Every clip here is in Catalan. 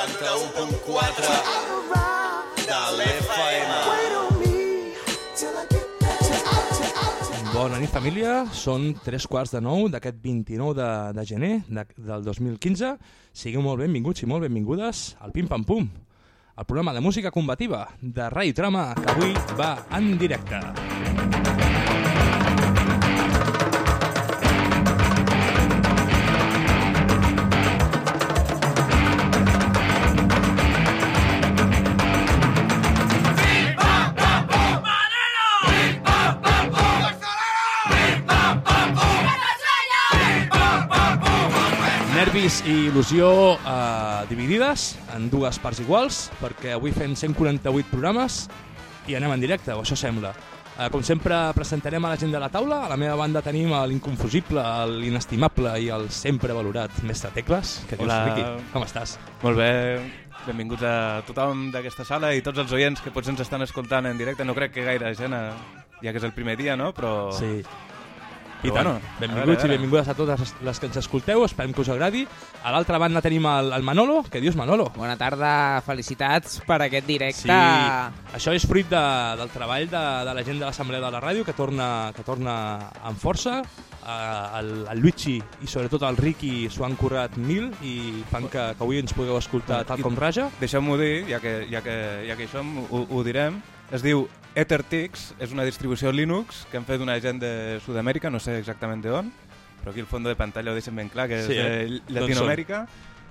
91.4 de l'FM. Bona nit, família. Són 9:03 d'aquest 29 de gener del 2015. Sigueu molt benvinguts i molt benvingudes al Pim Pam Pum, el programa de música combativa de Ràdio Trama, que avui va en directe. Nervis i il·lusió dividides en dues parts iguals, perquè avui fem 148 programes i anem en directe, o això sembla. Com sempre presentarem a la gent de la taula. A la meva banda tenim l'inconfusible, l'inestimable i el sempre valorat Mestre Tecles. Què dius, Riqui? Com estàs? Molt bé, benvinguts a tothom d'aquesta sala i tots els oients que potser ens estan escoltant en directe. No crec que gaire gent, ja que és el primer dia, no? Però... Sí. I tant, benvinguts i benvingudes a totes les que ens escolteu, esperem que us agradi. A l'altra banda tenim el Manolo. Què dius, Manolo? Bona tarda, felicitats per aquest directe. Sí, això és fruit del treball de la gent de l'Assemblea de la Ràdio, que torna amb força. El Luigi i sobretot el Riqui s'ho han currat mil i fan que avui ens pugueu escoltar tal com raja. Deixeu-m'ho dir, ja que hi som, ho direm. Es diu EtherTix, és una distribució Linux que hem fet d'una gent de Sud-amèrica, no sé exactament d'on, però aquí al fons de pantalla ho deixen ben clar, que és de Llatinoamèrica.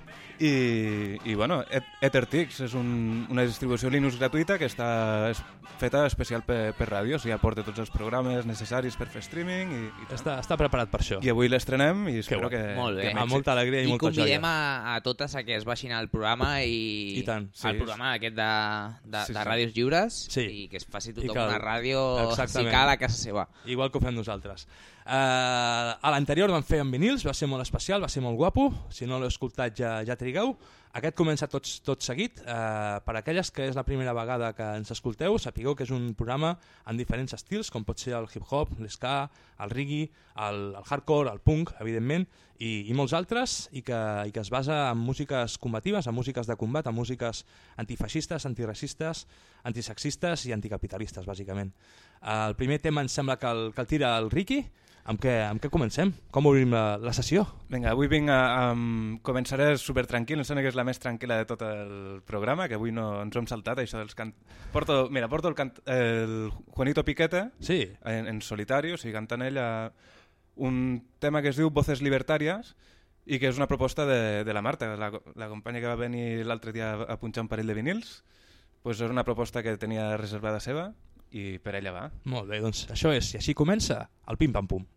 I bueno, EtherTix és una distribució Linux gratuïta que està feta especial per ràdio, o sigui, aporta tots els programes necessaris per fer streaming i està preparat per això. I avui l'estrenem i espero que... Molt bé. Amb molta alegria i molta joia. I convidem a totes a que es baixin al programa i tant, sí, al programa aquest de Ràdios Lliures i que es faci tothom una ràdio si cal a casa seva. Igual que ho fem nosaltres. A l'anterior vam fer amb vinils, va ser molt especial, va ser molt guapo. Si no l'heu escoltat ja trigueu. Aquest comença tot seguit. Per aquelles que és la primera vegada que ens escolteu, sapigueu que és un programa en diferents estils, com pot ser el hip-hop, l'ska, el reggae, el hardcore, el punk, evidentment, i molts altres, i que es basa en músiques combatives, en músiques de combat, en músiques antifeixistes, antiracistes, antisexistes i anticapitalistes, bàsicament. El primer tema em sembla que el tira el Riqui. Amb què comencem? Com obrim la sessió? Vinga, avui començaré supertranquil, em sembla que és la més tranquil·la de tot el programa, que avui no ens ho hem saltat, això dels porto el Juanito Piquete en solitari, o sigui, cantant ell un tema que es diu Voces Libertàries i que és una proposta de la Marta, la companya que va venir l'altre dia a punxar un parell de vinils. Pues és una proposta que tenia reservada seva i per ella va. Molt bé, doncs això és, i així comença el Pim Pam Pum.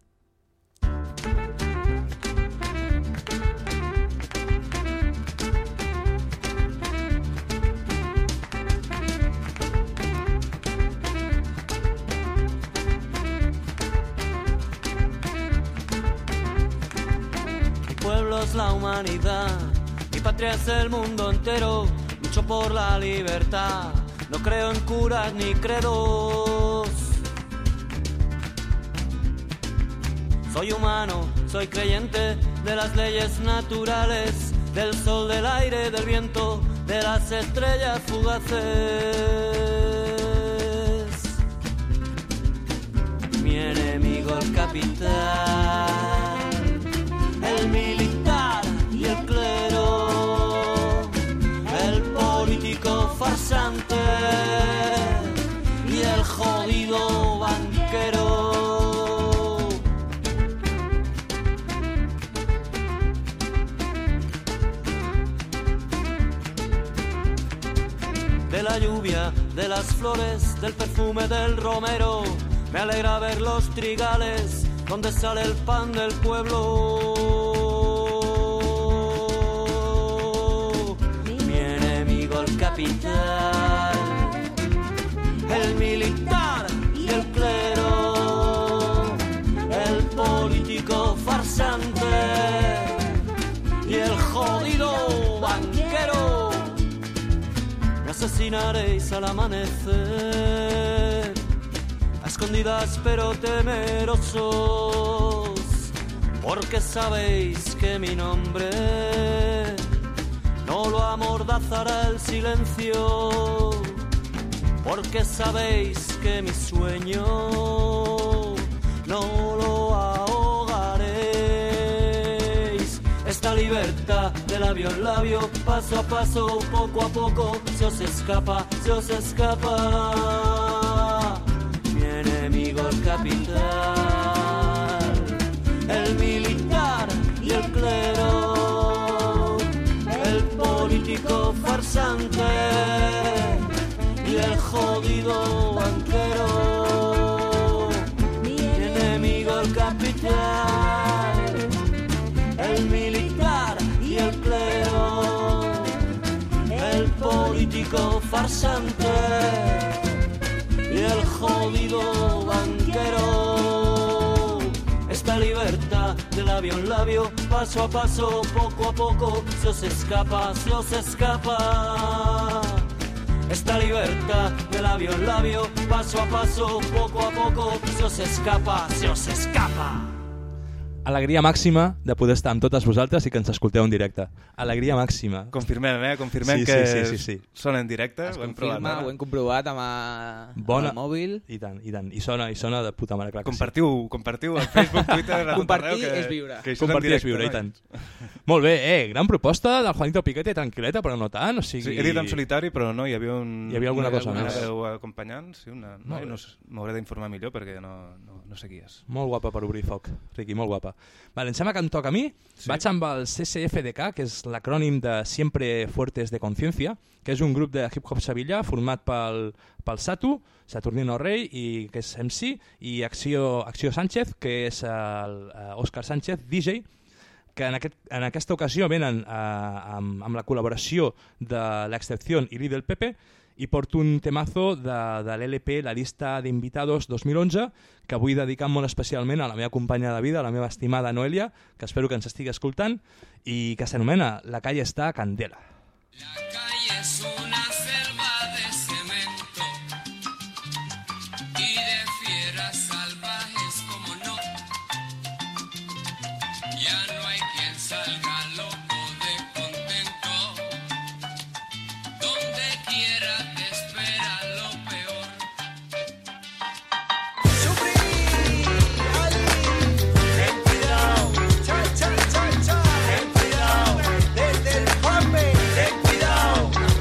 Mi pueblo es la humanidad, mi patria es el mundo entero, lucho por la libertad. No creo en curas ni credos. Soy humano, soy creyente de las leyes naturales, del sol, del aire, del viento, de las estrellas fugaces. Mi enemigo el capital, el militar y el clero, el político farsante y el jodido banquero. De la lluvia, de las flores, del perfume del romero, me alegra ver los trigales donde sale el pan del pueblo. Mi enemigo el capital, el militar y el clero, el político farsante y el jodido banquero. Me asesinaréis al amanecer, a escondidas pero temerosos, porque sabéis que mi nombre no lo amordazará el silencio, porque sabéis que mi sueño no lo ahogaréis. Esta libertad de labio en labio, paso a paso, poco a poco, se os escapa, se os escapa. Mi enemigo el capital, el militar y el clero, el político farsante y el jodido banquero. Mi enemigo el capital, el militar y el clero, el político farsante y el jodido banquero. Esta libertad de labio en labio, paso a paso, poco a poco, se os escapa, se os escapa. Esta libertad de labio en labio, paso a paso, poco a poco, se os escapa, se os escapa. Alegria màxima de poder estar amb totes vosaltres i que ens escolteu en directe. Alegria màxima. Confirmem, confirmem que sona en directe. Ho hem comprovat amb el mòbil. I tant, i tant. I sona de puta mare. Clar, compartiu al Facebook, Twitter... Compartir és viure. Compartir és viure, i tant. Molt bé, gran proposta del Juanito Piquete, tranquil·leta, però no tant. O sigui... He dit en solitari, però no, hi havia alguna cosa més. Acompanyant, sí, m'hauré d'informar millor perquè no sé qui és. Molt guapa per obrir foc, Riqui, molt guapa. Vale, em sembla que em toca a mi. Sí. Vaig amb el CSFDK, que és l'acrònim de Siempre Fuertes de Conciencia, que és un grup de hip-hop Sevilla format pel Satu, Saturnino Rey, i que és MC, i Acció Sánchez, que és Òscar Sánchez, DJ, que en aquesta ocasió venen amb la col·laboració de l'Excepción i Lidl Pepe, i porto un temazo de l'LP La Lista d'Invitados 2011, que vull dedicar molt especialment a la meva companya de vida, a la meva estimada Noelia, que espero que ens estigui escoltant, i que s'anomena La calle está candela. La calle es una selva de cemento y de fieras salvajes, como no. Ya no hay quien salga loco de contento. Donde quiera te espera lo peor. Ten cuidado, ten cuidado, desde el Juanpe, ten cuidado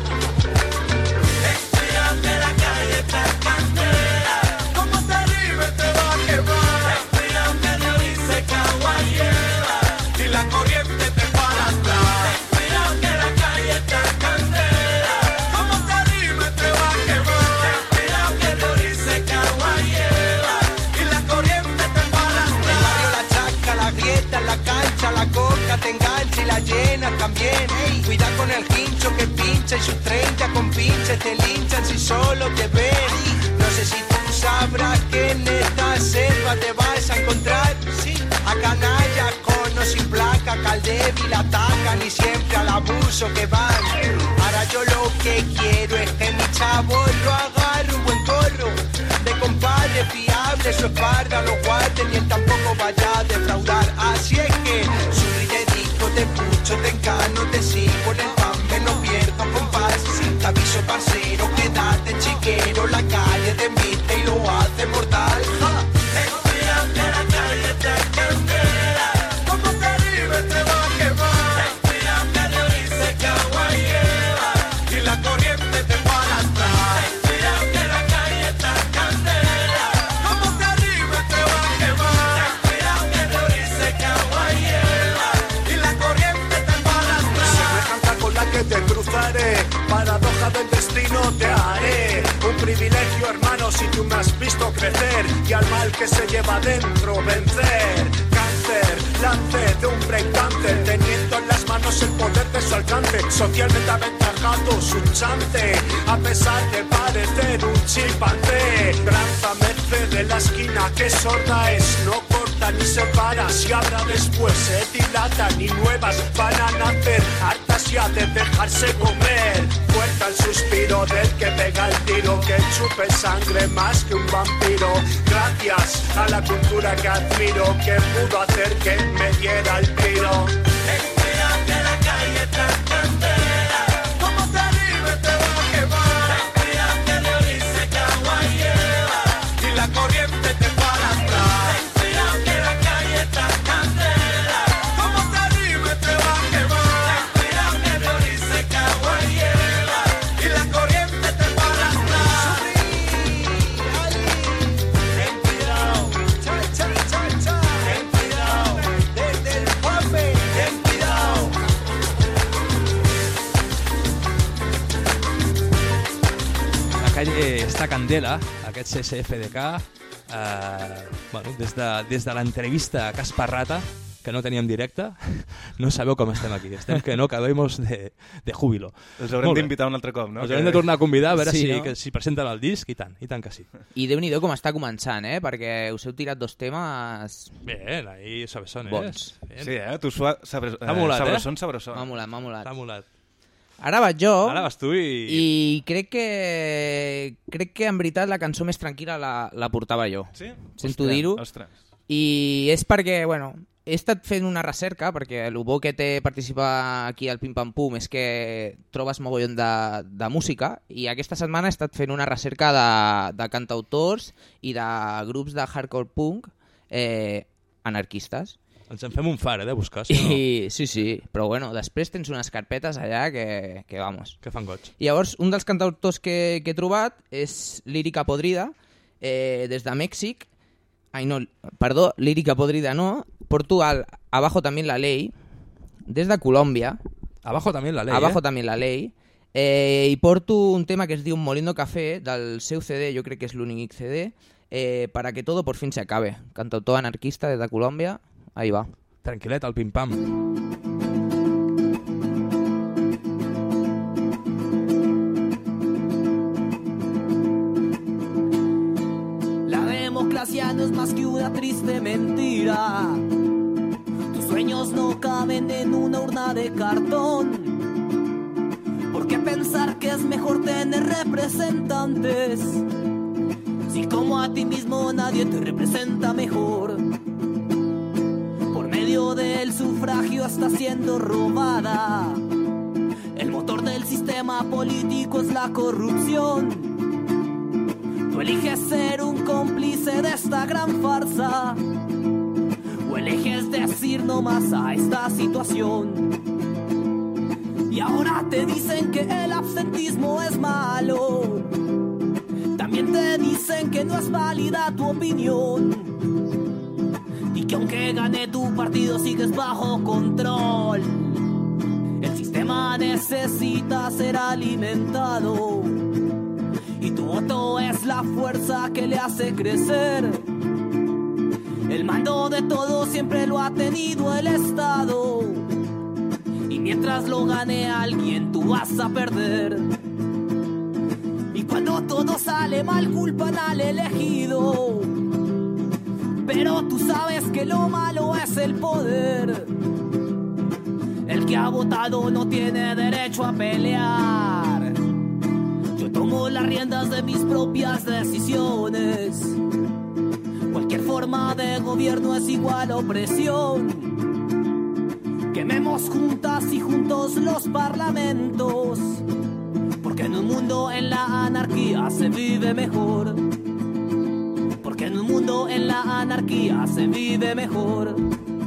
que la calle está candela. Como te arriba te va a quemar. Ten cuidado que de hoy se cagua lleva y la corriente te para atrás. Ten cuidado que la calle está candela. Como te arriba te va a quemar. Ten cuidado que de hoy se cagua lleva y la corriente te para atrás. El barrio, la chaca, la grieta, la cancha, la coca te engancha y la llena también. Ey, cuida con el hincho que pincha y sus 30 con pinches te linchan si solo te ven. No sé si tú sabrás que en esta selva te vas a encontrar a canallas con o sin placa, que al débil atacan y siempre al abuso que van. Ahora yo lo que quiero es que mi chavo lo agarre un buen corro de compadre fiable, su espalda lo guarden y él tampoco vaya a defraudar. Así es que subí de disco, te pucho, te encano, te sigo en el pan, me no pierdo compás. Te aviso parcero, quédate chiquero, la calle te invita y lo hace mortal. Ten cuidado que la calle está candela. Como te arriba te va a quemar. Ten cuidado que de hoy se cagua lleva y la corriente te para atrás. Ten cuidado que la calle está candela. Como te arriba te va a quemar. Ten cuidado que de hoy se cagua lleva y la corriente te para atrás. Semejante con la que te cruzaré, paradoja del destino te haré. Un privilegio, hermano, si tú me has visto crecer y al mal que se lleva dentro vencer. Cáncer, lance de un breakdance, teniendo en las manos el poder de su alcance. Socialmente aventajado su chance, a pesar de parecer un chimpancé. Granza merced de la esquina que sorda es, no corta ni separa. Si habrá después se dilatan y nuevas van a nacer, hartas ya de dejarse comer. Fuerte el suspiro del que pega el tiro, que chupe sangre más que un vampiro. Gracias a la cultura que admiro, que pudo hacer que me diera el tiro. Ten cuidado que la calle está candela. aquesta candela, aquest CSFDK, des de l'entrevista a Caspar Rata, que no teníem directe, no sabeu com estem aquí. Estem que no cabemos de júbilo. Els haurem d'invitar un altre cop, no? Els haurem de tornar a convidar a veure si presenten el disc, i tant que sí. I Déu-n'hi-do com està començant, perquè us heu tirat 2 temes... Bien, ahí sabesón, bons. Sí, tu sabrosón. M'ha molat. T'ha molat. Ara vaig jo. Ara vas tu i crec que en veritat la cançó més tranquil·la la portava jo. Sí? Sento dir-ho. I és perquè, he estat fent una recerca, perquè el bo que té participar aquí al Pim Pam Pum és que trobes mogollon de música, i aquesta setmana he estat fent una recerca de cantautors i de grups de hardcore punk anarquistes. Ens en fem un far, de buscar, si no? Sí, però després tens unes carpetes allà que vamos. Que fan goig. I llavors, un dels cantautors que he trobat és Lírica Podrida, des de Mèxic. Lírica Podrida no. Porto Abajo También la Ley, des de Colòmbia. Abajo También la Ley, Abajo También la Ley. I porto un tema que es diu Moliendo Café, del seu CD, jo crec que és l'únic CD, Para que todo por fin se acabe. Cantautor anarquista des de Colòmbia. Ahí va. Tranquil·let, el pim-pam. La democracia no es más que una triste mentira. Tus sueños no caben en una urna de cartón. ¿Por qué pensar que es mejor tener representantes? Si como a ti mismo nadie te representa mejor. Por medio del sufragio está siendo robada. El motor del sistema político es la corrupción. Tú eliges ser un cómplice de esta gran farsa, o eliges decir no más a esta situación. Y ahora te dicen que el absentismo es malo. También te dicen que no es válida tu opinión. Y que aunque gane tu partido sigues bajo control. El sistema necesita ser alimentado. Y tu voto es la fuerza que le hace crecer. El mando de todo siempre lo ha tenido el Estado. Y mientras lo gane alguien, tú vas a perder. Y cuando todo sale mal, culpan al elegido. Pero tú sabes que lo malo es el poder. El que ha votado no tiene derecho a pelear. Yo tomo las riendas de mis propias decisiones. Cualquier forma de gobierno es igual a opresión. Quememos juntas y juntos los parlamentos. Porque en un mundo en la anarquía se vive mejor. Porque en un mundo en la anarquia se vive mejor.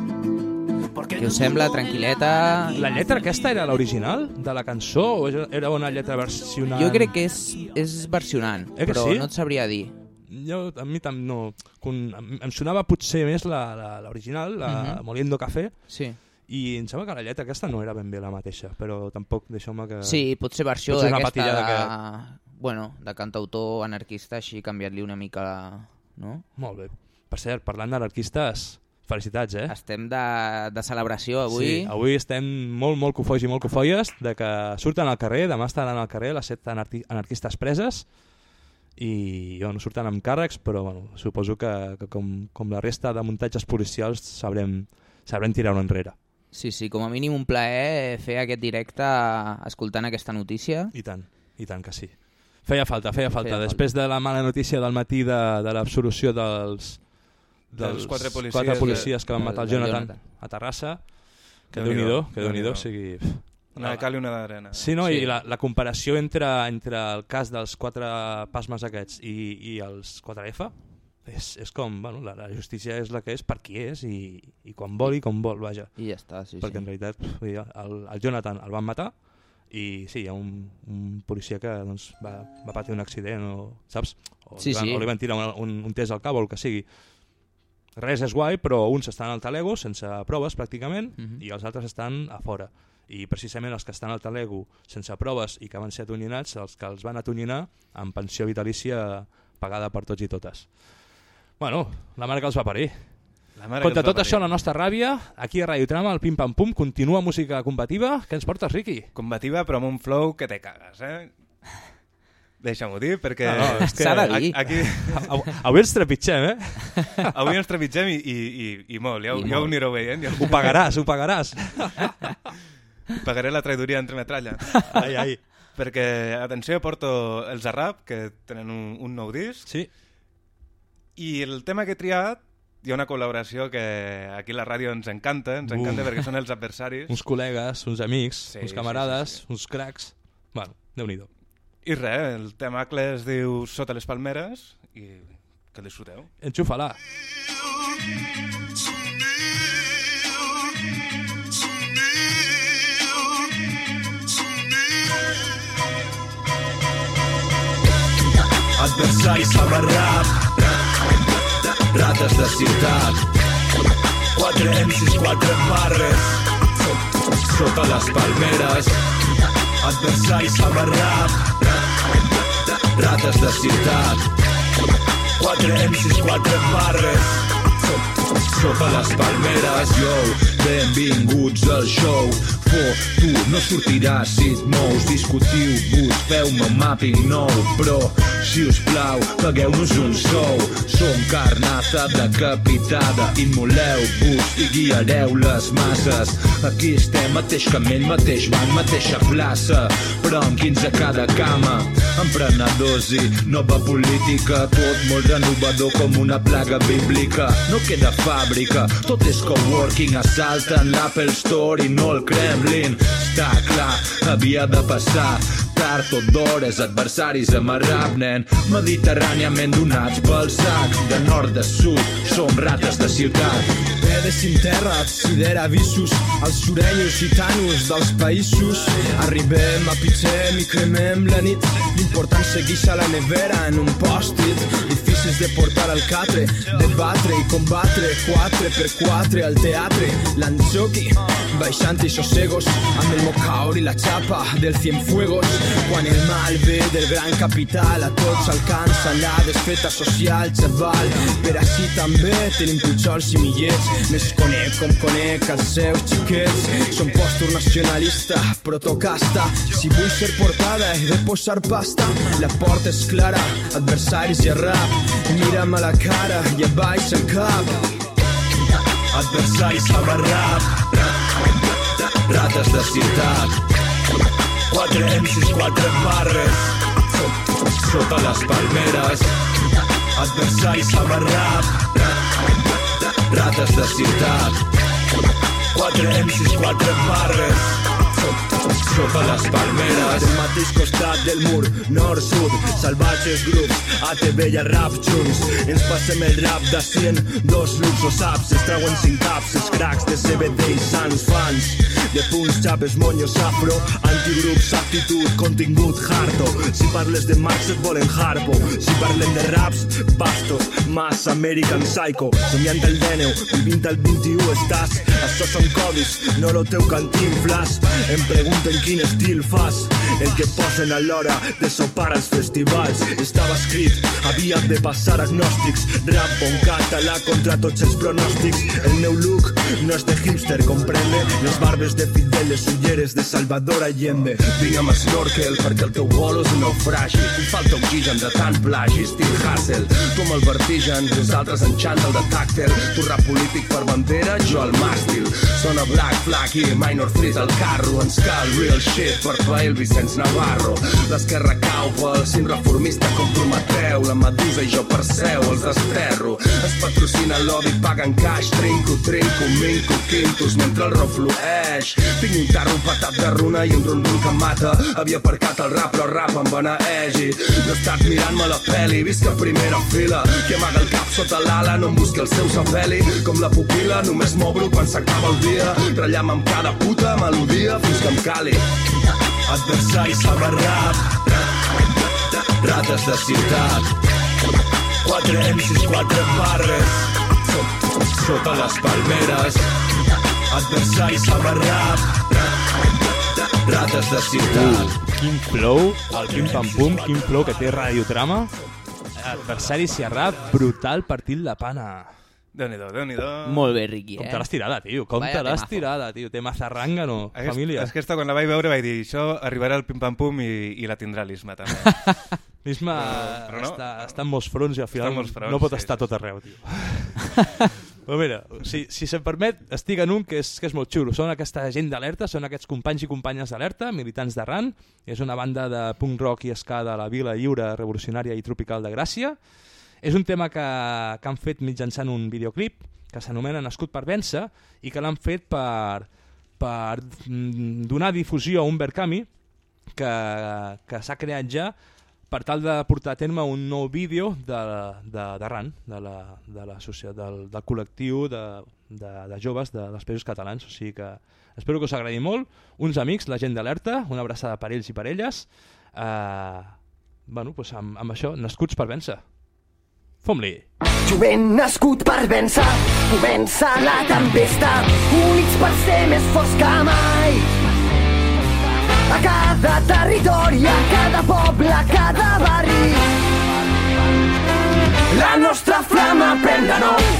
Què us sembla? Tranquil·leta? La lletra aquesta era l'original de la cançó o era una lletra versionant? Jo crec que és versionant, però sí? No et sabria dir. A mi també no. Em sonava potser més l'original, la Moliendo Café, sí. I em sembla que la lletra aquesta no era ben bé la mateixa, però tampoc deixeu-me que... Sí, potser versió d'aquesta... Bueno, de cantautor anarquista, així canviat-li una mica... No? Molt bé. Per cert, parlant d'anarquistes... Felicitats, Estem de celebració avui. Sí, avui estem molt cofois i molt cofoies de que surten al carrer, demà estaran al carrer les 7 anarquistes preses i no surten amb càrrecs, però suposo que com la resta de muntatges policials sabrem tirar-ho enrere. Sí, com a mínim un plaer fer aquest directe escoltant aquesta notícia. I tant que sí. Feia falta. Després de la mala notícia del matí de l'absolució dels 4 policies que van matar el Jonathan a Terrassa, que Déu-n'hi-do, o sigui... Una de cal i una d'arena. Sí, no? I la comparació entre el cas dels 4 pasmes aquests i els 4F és com, la justícia és la que és per qui és i quan vol i com vol, vaja. I ja està, sí. Perquè en realitat el Jonathan el van matar i sí, hi ha un policia que va patir un accident o li van tirar un test al cap o el que sigui. Res és guai, però uns estan al talego sense proves pràcticament i els altres estan a fora. i precisament els que estan al talego sense proves i que van ser atonyinats, els que els van atonyinar amb pensió vitalícia pagada per tots i totes. Bueno, la mare que els va parir. Contra tot això, la nostra ràbia, aquí a Radio Trama, el Pim Pam Pum, continua música combativa. Què ens portes, Riqui? Combativa, però amb un flow que te cagues, Deixa'm-ho dir, perquè... S'ha de dir. Avui ens trepitgem, Avui ens trepitgem i molt, ja ho anireu veient. Ho pagaràs. Pagaré la traïdoria entre metralla. Ai. Perquè, atenció, porto els Arrap, que tenen un nou disc. Sí. I el tema que he triat, hi ha una col·laboració que aquí a la ràdio ens encanta perquè són els adversaris. Uns col·legues, uns amics, uns camarades, uns cracs. Bueno, Déu-n'hi-do. I res, el temacle es diu Sota les palmeres i que el disfruteu. Enxufa-la. Adversaris amb rap, rates de ciutat, 4 MCs, 4 barres, sota les palmeres. Adversaris amb rap, rates de ciutat, 4 MCs, 4 barres, sota les palmeres. Yo, benvinguts al show. Tu no sortiràs si et mous. Discutiu-vos, feu-me un mapping nou. Però, si us plau, pagueu-nos un sou. Som carnaza decapitada. Immoleu-vos i guiareu les masses. Aquí estem, mateix camell, mateix banc, mateixa plaça, però amb 15 a cada cama. Emprenedors i nova política, tot molt renovador com una plaga bíblica. No queda fàbrica, tot és coworking. Assalten l'Apple Store i no el Kremlin. Està clar, havia de passar tard o d'hores, adversaris amb rap, nen. Mediterràniament donats pel sac. De nord a sud, som rates de ciutat. Pedes sin terra, sidera visus, els surenyos gitanos dels països. Arribem, apitxem i cremem la nit. L'important seguix a la nevera en un pòstit. Difícils de portar al catre, debatre i combatre 4x4 al teatre. L'Anzoki, baixant i sossegos, amb el mocaor i la xapa del Cienfuegos. Quan el mal ve del gran capital, a tots alcança la desfeta social, xaval. Per així també tenim pujols i millets. Més conec com conec els seus xiquets. Som postur nacionalista, protocasta. Si vull ser portada he de posar pasta. La porta és clara, adversaris i rap. Mira'm a la cara i abaixa el cap. Adversaris amb rap, rates de ciutat, 4 MCs, 4 barres, sota les palmeres. Adversaris amb rap, rates de ciutat, 4 MCs, 4 barres, sota les palmeres. Del mateix costat del mur, nord-sud, salvatges grups, ATV i rap junts. Ens passem el rap de 100, 2 looks o saps. Es trauen 5 caps, els cracs de CBD i sants fans. De punts, xapes, moños, afro, antigrups, aptitud, contingut, harto. Si parles de Max et volen harpo. Si parlem de raps, bastos, mass, American Psycho. Somiant el Dèneu, vivint al 21 estàs. Això són codis, no lo teu cantinflas. Em pregunten quin estil fas, el que posen a l'hora de sopar als festivals. Estava escrit, havia de passar agnòstics. Rap bon català contra tots els pronòstics. El meu look no és de hipster, comprende? Les barbes de Fidel, les ulleres de Salvador Allende. Vinc amb snorkel perquè el teu bolo és un naufragi. Em falta oxigen de tant plagi, estil Hassel. Tu amb el vertigen, nosaltres en xandall de tàctel. Tu rap polític per bandera, jo el màstil. Sona Black Flag i Minor Threat al carro. Ens cal real shit per pair el Vicenç Navarro. L'esquerra cau pel cim reformista com Prometeu. La Medusa i jo Perseu els desterro. Es patrocina l'odi, paguen caix. Trinco, minco, quintos mentre el rock flueix. Tinc un tarro patat de runa i un rondon que em mata. Havia aparcat el rap però el rap em beneeixi. No he estat mirant-me la peli, visc a primera fila. Qui amaga el cap sota l'ala no em busca el seu sapeli. Com la pupila només m'obro quan s'acaba el dia. Ratllam amb cada puta melodia fins que em cali. Adversaris amb rap, rates de ciutat, 4 MCs, 4 barres, sota les palmeres. Adversaris amb rap, rates de ciutat. Quin flow, el pim-pam-pum, quin flow que té Radiotrama. Adversari Sierra, brutal partit de pana. Déu-n'hi-do, Déu-n'hi-do. Molt bé, Riqui, Com te l'has tirada, tio? Com te l'has tirada, tio? Té mazarrangano, família. Aquesta, quan la vaig veure, vaig dir, això arribarà al pim-pam-pum i la tindrà l'Isma, també. L'Isma no? està en molts fronts i al final fronts, no pot estar tot arreu, tio. Però mira, si se'm permet, estic en un que és molt xulo. Són aquesta gent d'Alerta, són aquests companys i companyes d'Alerta, militants d'Arran. És una banda de punk rock i ska de la Vila Lliure, revolucionària i tropical de Gràcia. És un tema que han fet mitjançant un videoclip que s'anomena Nascut per vèncer i que l'han fet per donar difusió a un Verkami que s'ha creat ja per tal de portar a terme un nou vídeo d'Arran, del col·lectiu de joves dels Països Catalans. O sigui que espero que us agradi molt. Uns amics, la gent d'Alerta, una abraçada per ells i per elles. Doncs amb això, Nascuts per vèncer. Fom-li! Jovent nascut per vèncer, comença la tempesta, units per ser més forts que mai. A cada territori, a cada poble, a cada barri, la nostra flama pren de nou.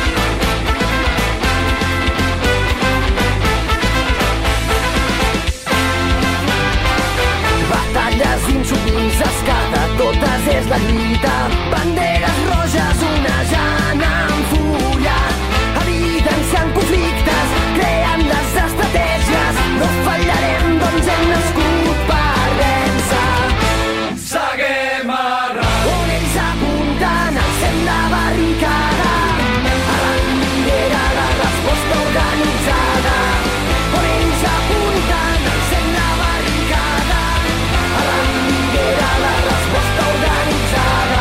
Batalles insubmises, que de totes és la lluita. Banderes roges onejant amb fulla, evidenciant conflictes, creant les estratègies. No fallarem, doncs hem nascut per vèncer. Seguem arran. On ells apunten, encén la barricada. Arran lidera la resposta organitzada. On ells apunten, encén la barricada. Arran lidera la resposta organitzada.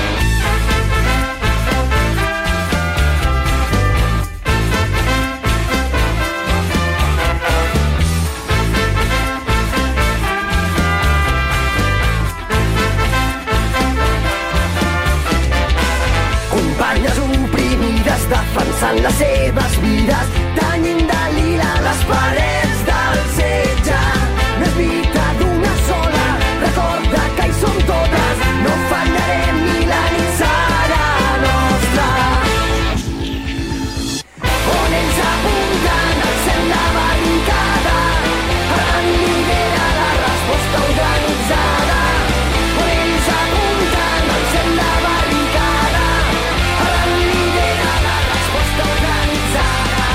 Companyes oprimides defensant les seves vides, tenyint de lila les parets del setge. No és lluita d'una sola, recorda que hi som totes, no fallarem ni la nit serà nostra. On ells apunten, encén la barricada. Arran lidera la resposta organitzada. On ells apunten, encén la barricada. Arran lidera la resposta organitzada.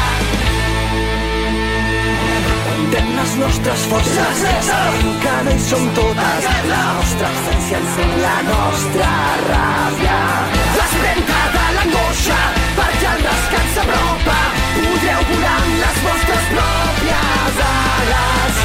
Contem les nostres forces, sabem que no hi som totes. La nostra essència encén la nostra ràbia. L'esprenta de l'angoixa, perquè el rescat s'apropa. Podreu volar amb les vostres pròpies ales.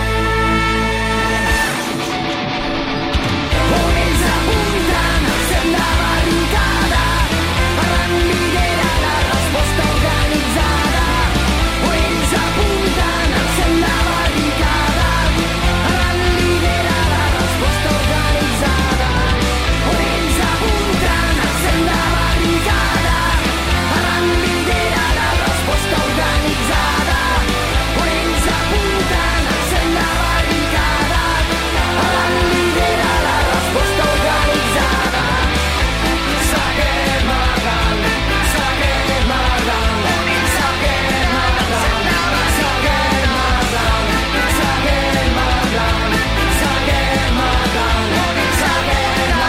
On ells apunten, encén la barricada. Arran lidera la resposta organitzada. On ells apunten, encén la barricada. Arran lidera la resposta organitzada. On ells apunten, encén la barricada. Arran lidera la resposta organitzada. On ells apunten, encén la barricada. Arran lidera la resposta organitzada. Seguem arran, seguem arran, seguem arran, seguem arran, seguem arran, seguem arran, seguem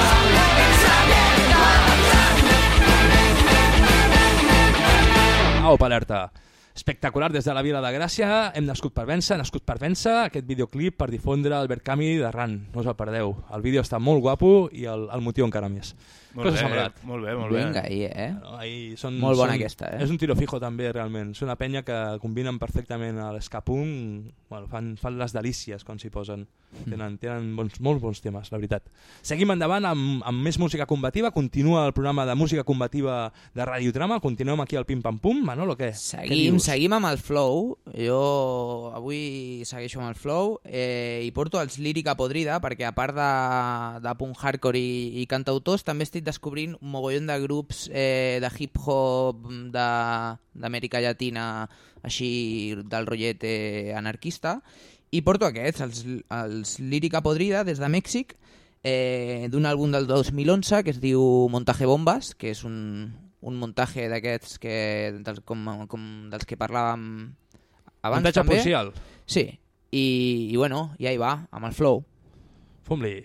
arran. Au, Alerta. Espectacular des de la Vila de Gràcia, hem nascut per vèncer, aquest videoclip per difondre el Verkami d'Arran, no us el perdeu. El vídeo està molt guapo i el motiu encara més. Molt bé, molt bé, molt bé. Vinga, Molt bona aquesta, És un tiro fijo també, realment. És una penya que combinen perfectament l'escapung, bueno, fan les delícies quan s'hi posen. Tenen molt bons temes, la veritat. Seguim endavant amb més música combativa, continua el programa de música combativa de Radiotrama, continuem aquí al Pim Pam Pum, Manolo, què? Seguim amb el flow, jo avui segueixo amb el flow i porto els Lírica Podrida perquè a part de punk hardcore i cantautors també estic descobrint un mogollon de grups de hip-hop d'Amèrica Llatina, així del rotllet anarquista, I porto aquests, els Lírica Podrida, des de Mèxic, d'un àlbum del 2011 que es diu Montaje Bombas, que és un muntatge d'aquests com dels que parlàvem abans. Muntatge també. policial. Sí, i bueno, ja hi va, amb el flow. Fum-li.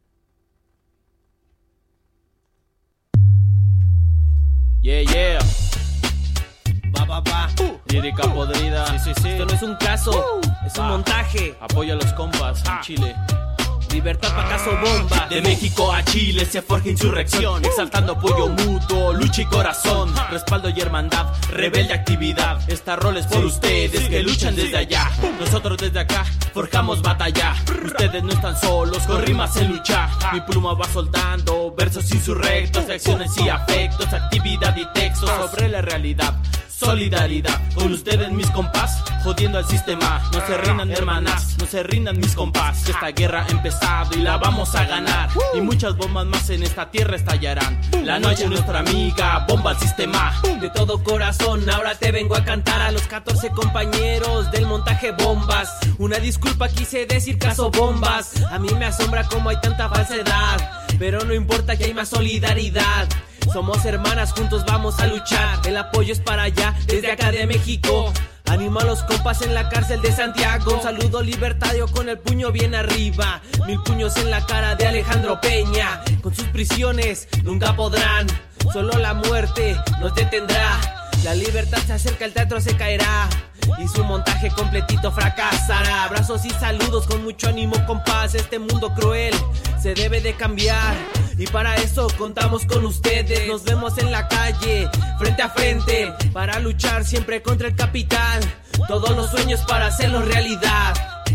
Yeah, yeah. Va. Lírica podrida. Sí. Esto no es un caso, es un montaje. Apoya a los compas en Chile. Libertad pa' caso bomba. De México a Chile se forja insurrección, exaltando apoyo mutuo, lucha y corazón, respaldo y hermandad, rebelde actividad. Esta rol es por ustedes que luchan desde allá. Nosotros desde acá forjamos batalla. Ustedes no están solos, con rimas se lucha. Mi pluma va soltando versos insurrectos, acciones y afectos, actividad y textos sobre la realidad. Solidaridad con ustedes mis compás, jodiendo al sistema. No se rindan hermanas, no se rindan mis compás, que esta guerra ha empezado y la vamos a ganar. Y muchas bombas más en esta tierra estallarán. La noche es nuestra amiga, bomba al sistema. De todo corazón ahora te vengo a cantar a los 14 compañeros del montaje Bombas. Una disculpa, quise decir caso bombas. A mí me asombra cómo hay tanta falsedad, pero no importa que hay más solidaridad. Somos hermanas, juntos vamos a luchar. El apoyo es para allá, desde acá de México. Animo a los compas en la cárcel de Santiago. Un saludo libertario con el puño bien arriba. 1000 puños en la cara de Alejandro Peña. Con sus prisiones nunca podrán, solo la muerte nos detendrá. La libertad se acerca, el teatro se caerá y su montaje completito fracasará. Abrazos y saludos con mucho ánimo, compás. Este mundo cruel se debe de cambiar y para eso contamos con ustedes. Nos vemos en la calle, frente a frente, para luchar siempre contra el capital. Todos los sueños para hacerlos realidad.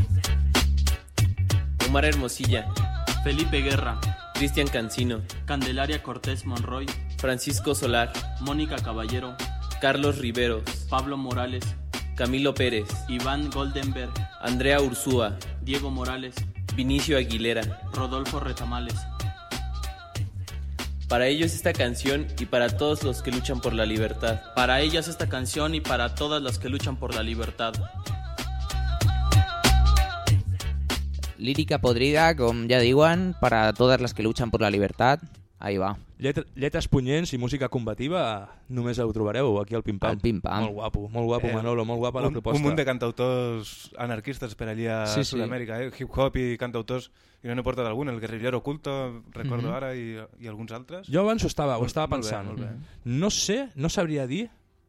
Omar Hermosilla, Felipe Guerra, Cristian Cancino, Candelaria Cortés Monroy, Francisco Solar, Mónica Caballero, Carlos Riveros, Pablo Morales, Camilo Pérez, Iván Goldenberg, Andrea Ursúa, Diego Morales, Vinicio Aguilera, Rodolfo Retamales. Para ellos esta canción y para todos los que luchan por la libertad. Para ellas esta canción y para todas las que luchan por la libertad. Lírica podrida, com ja diuen, para todas las que luchan por la libertad. Ahí va. Lletres punyents i música combativa només ho trobareu aquí al Pim Pam. Molt guapo Manolo, molt guapa la proposta. Un munt de cantautors anarquistes per allà a Sud-amèrica, hip-hop i cantautors, i no n'he portat algun, el Guerrillero Oculto, recordo ara, i alguns altres. Jo abans ho estava pensant. Molt bé. No sé, no sabria dir,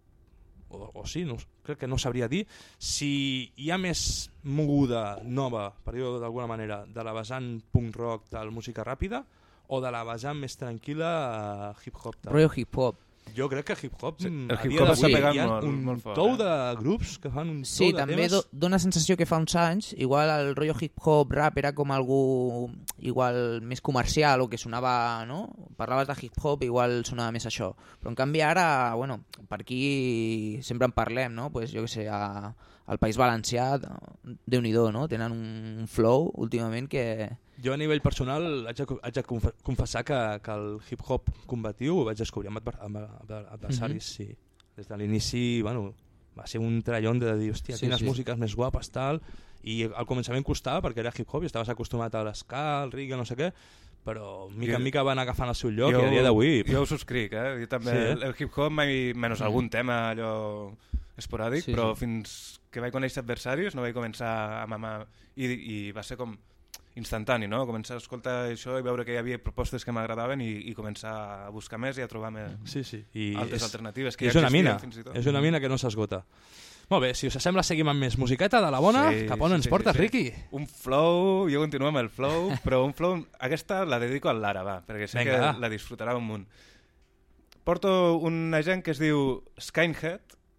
o sí, crec que no sabria dir, si hi ha més moguda nova, per dir-ho d'alguna manera, de la vessant punk rock de la música ràpida, o de la vessant més tranquil·la hip-hop. Rollo hip-hop. Jo crec que hip-hop el hip-hop està pegant molt fort. Tou de grups que fan un tou de també temes. dona sensació que fa uns anys igual el rotllo hip-hop rap era com algú igual més comercial o que sonava, no? Parlaves de hip-hop igual sonava més això, però en canvi ara, bueno, per aquí sempre en parlem, no? Pues jo que sé, al País Valencià, Déu-n'hi-do, no? Tenen un flow últimament que... Jo a nivell personal haig de confessar que el hip-hop combatiu ho vaig descobrir amb adversaris, sí. Des de l'inici, bueno, va ser un trallon de dir, hòstia, quines músiques més guapes, tal, i al començament costava perquè era hip-hop i estaves acostumat a l'esca, el reggae, no sé què, però mica en mica van agafant el seu lloc i a dia d'avui... Jo ho subscric, jo també. El hip-hop mai, menys algun tema allò esporàdic, però fins que vaig conèixer adversaris no vaig començar a mamar i va ser com instantani, no? Començar a escoltar això i veure que hi havia propostes que m'agradaven i començar a buscar més i a trobar més altres alternatives que és una mina, és una mina que no s'esgota. Molt bé, si us sembla seguim amb més musiqueta de la bona. Cap on ens portes, Riqui? Un flow, jo continuo amb el flow, però un flow, aquesta la dedico al Lara, va, perquè sé que la disfrutarà un munt. Porto una gent que es diu Skinhead,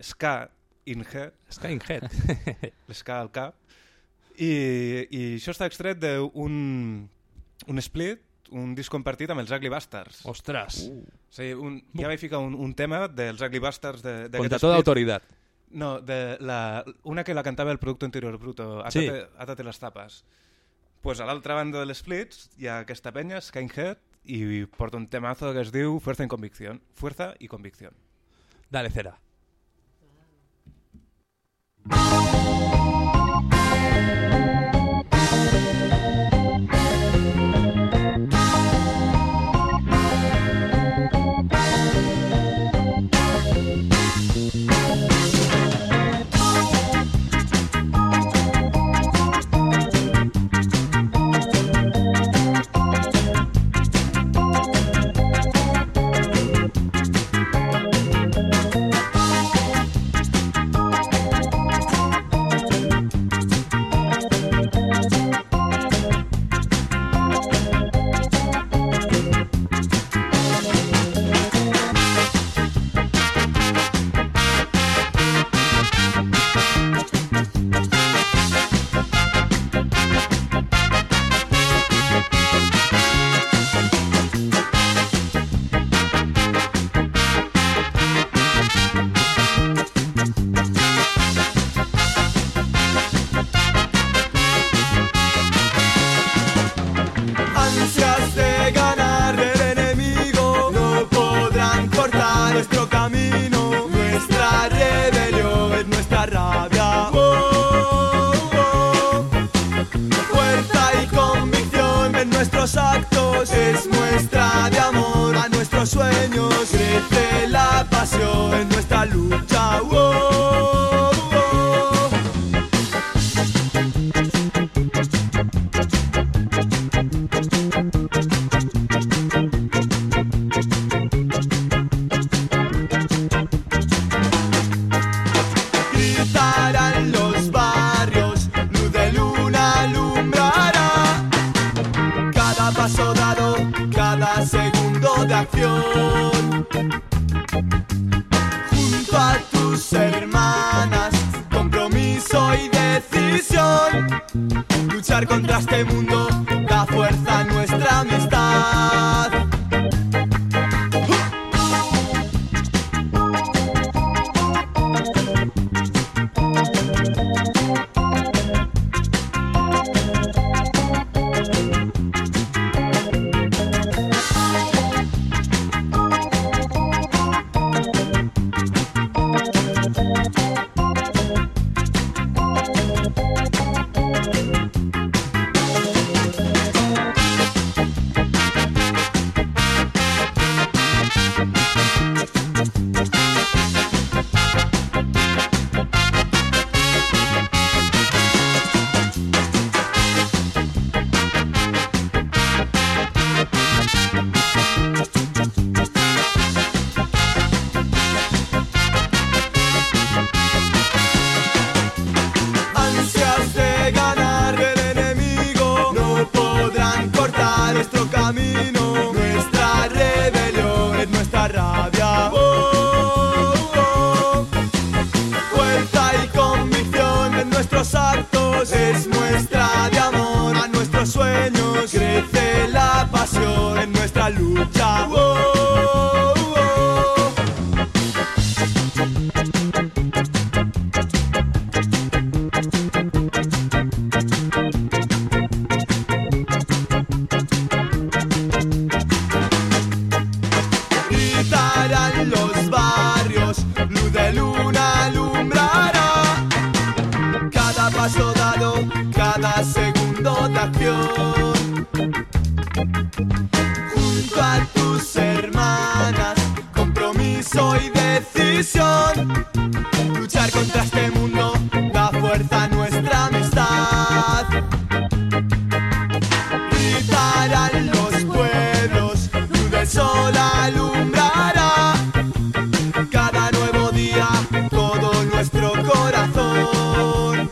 Skinhead, l'esca al cap, i això està extret d'un split, un disc compartit amb els Ugly Bastards. Ostres! Ja vaig ficar un tema dels Ugly Bastards Contra tota autoritat. No, una que la cantava el Producto Interior Bruto, Átate las tapas. Pues a l'altra banda de l'Splits hi ha aquesta penya, Skinhead, i porta un temazo que es diu Fuerza y Convicción. Dale, Cera. sueños, crece la pasión en nuestra lucha. Oh, oh. Gritarán los barrios, luz de luna alumbrará cada paso dado, cada segundo de acción. Junto a tus hermanas, compromiso y decisión. Luchar contra este mundo da fuerza a nuestra amistad. Ansias de ganar, el enemigo no podrán cortar nuestro camino. Nuestra rebelión es nuestra rabia. Oh, oh. Fuerza y convicción en nuestros actos es muestra de amor a nuestros sueños. Crece la pasión en nuestra lucha. Oh, oh. Gritarán los barrios, luz de luna alumbrará cada paso dado, cada segundo de acción. Junto a tus hermanas, compromiso y decisión. Luchar contra este mundo da fuerza a nuestra amistad. Gritarán los pueblos, luz del sol alumbrará cada nuevo día todo nuestro corazón.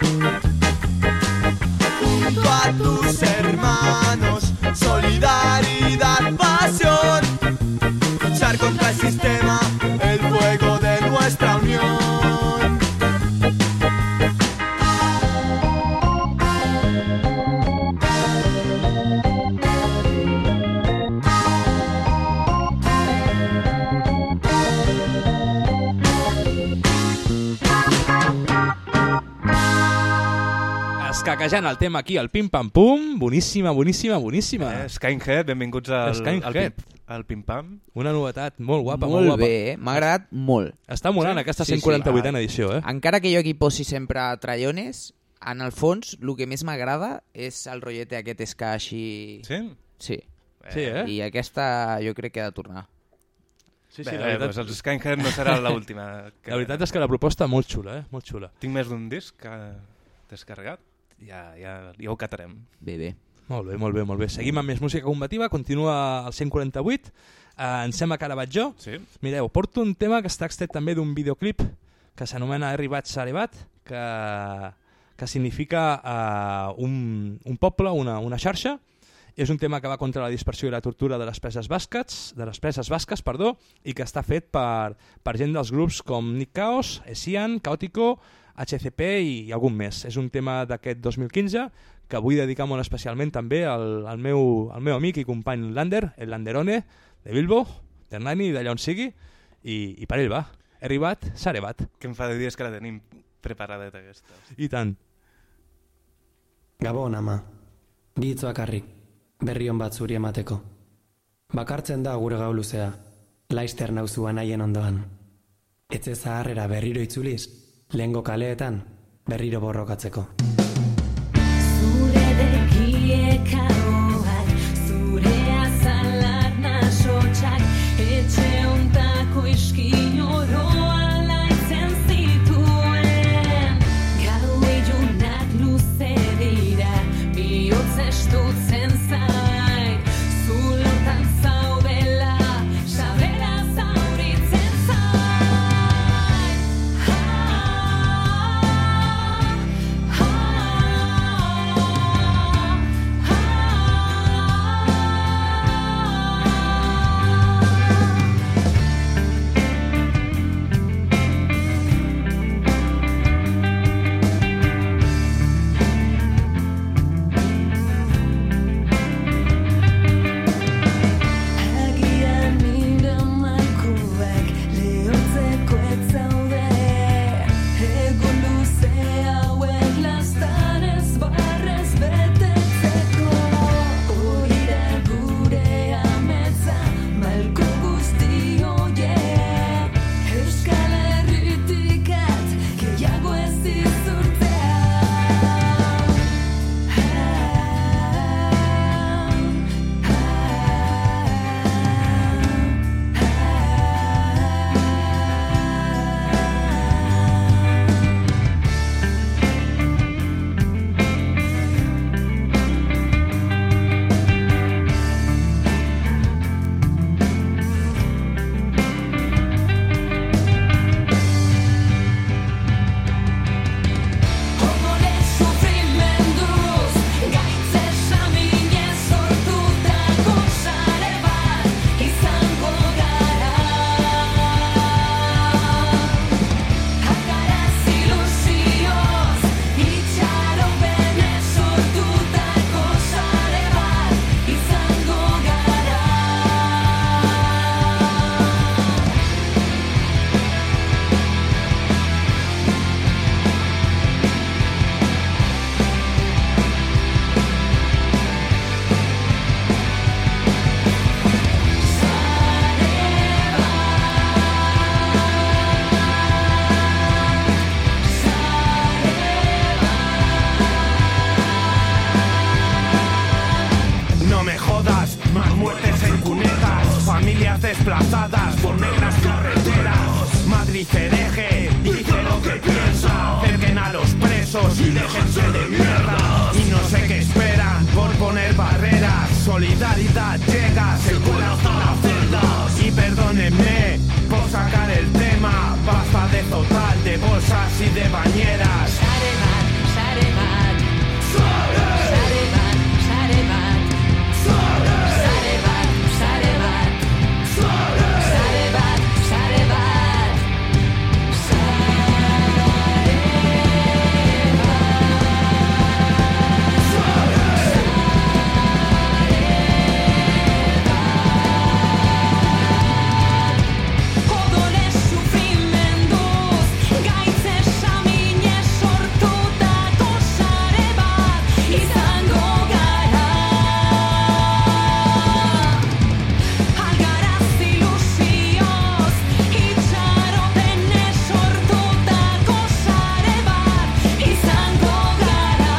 Junto a tus hermanos, solidaridad, pasión. Luchar contra el sistema, el fuego de nuestra unión. Escaquejant el tema aquí, el pim-pam-pum, boníssima, boníssima, boníssima. Skyhead, benvinguts al pim-pam. Una novetat molt guapa, molt guapa. bé, m'ha agradat molt. Està molant aquesta 148a edició, eh? Encara que jo aquí posi sempre trallones, en el fons, el que més m'agrada és el rotllete aquest ska així... Sí? Sí. Sí, eh? I aquesta jo crec que ha de tornar. Sí, Bé, la veritat... doncs el Skyhead no serà l'última. La veritat és que la proposta molt xula, eh? Molt xula. Tinc més d'un disc que descarregat. Ja ho catarem. Bé. Molt bé, molt bé, molt bé. Seguim amb més música combativa, continua el 148, ens sembla Caravaggio. Sí. Mireu, porto un tema que està extret també d'un videoclip que s'anomena Arribat Sarebat, que significa un poble, una xarxa. És un tema que va contra la dispersió i la tortura de les preses basques, i que està fet per gent dels grups com Nick Chaos, Esian, Caótico, HCP i algun més. És un tema d'aquest 2015 que vull dedicar molt especialment també al meu amic i company Lander, el Landerone, de Bilbo, d'Hernani, d'allà on sigui, i per ell va. He arribat, s'ha arribat. Que em fa de dies que la tenim preparada aquesta. I tant. Gabon, ama. Bi hitz bakarrik, berri on bat zuri emateko. Bakartzen da gure gau luzea, laister nauzua nahien ondoan. Etxe zaharrera berriro itzuliz, lehengo kaleetan berriro borrokatzeko. Zure begiek ahoak, zure azalak nasotxak, etxe desplazadas por negras carreteras. Madrid hereje, dice lo que piensa. Cerquen a los presos y déjense de mierda. Y no sé qué esperan por poner barreras. Solidaridad llega, se cuela hasta la celda. Y perdónenme por sacar el tema. Basta de total, de bolsas y de bañeras. Sarebat, Sarebat, Sarebat, Sarebat, Sarebat, Sarebat, Sarebat, Sarebat, Odoles sufrimenduz, gaitze saminez sortutako sare bat izango gara. Algaraz ilusioz, itxaropenez sortutako sare bat izango gara.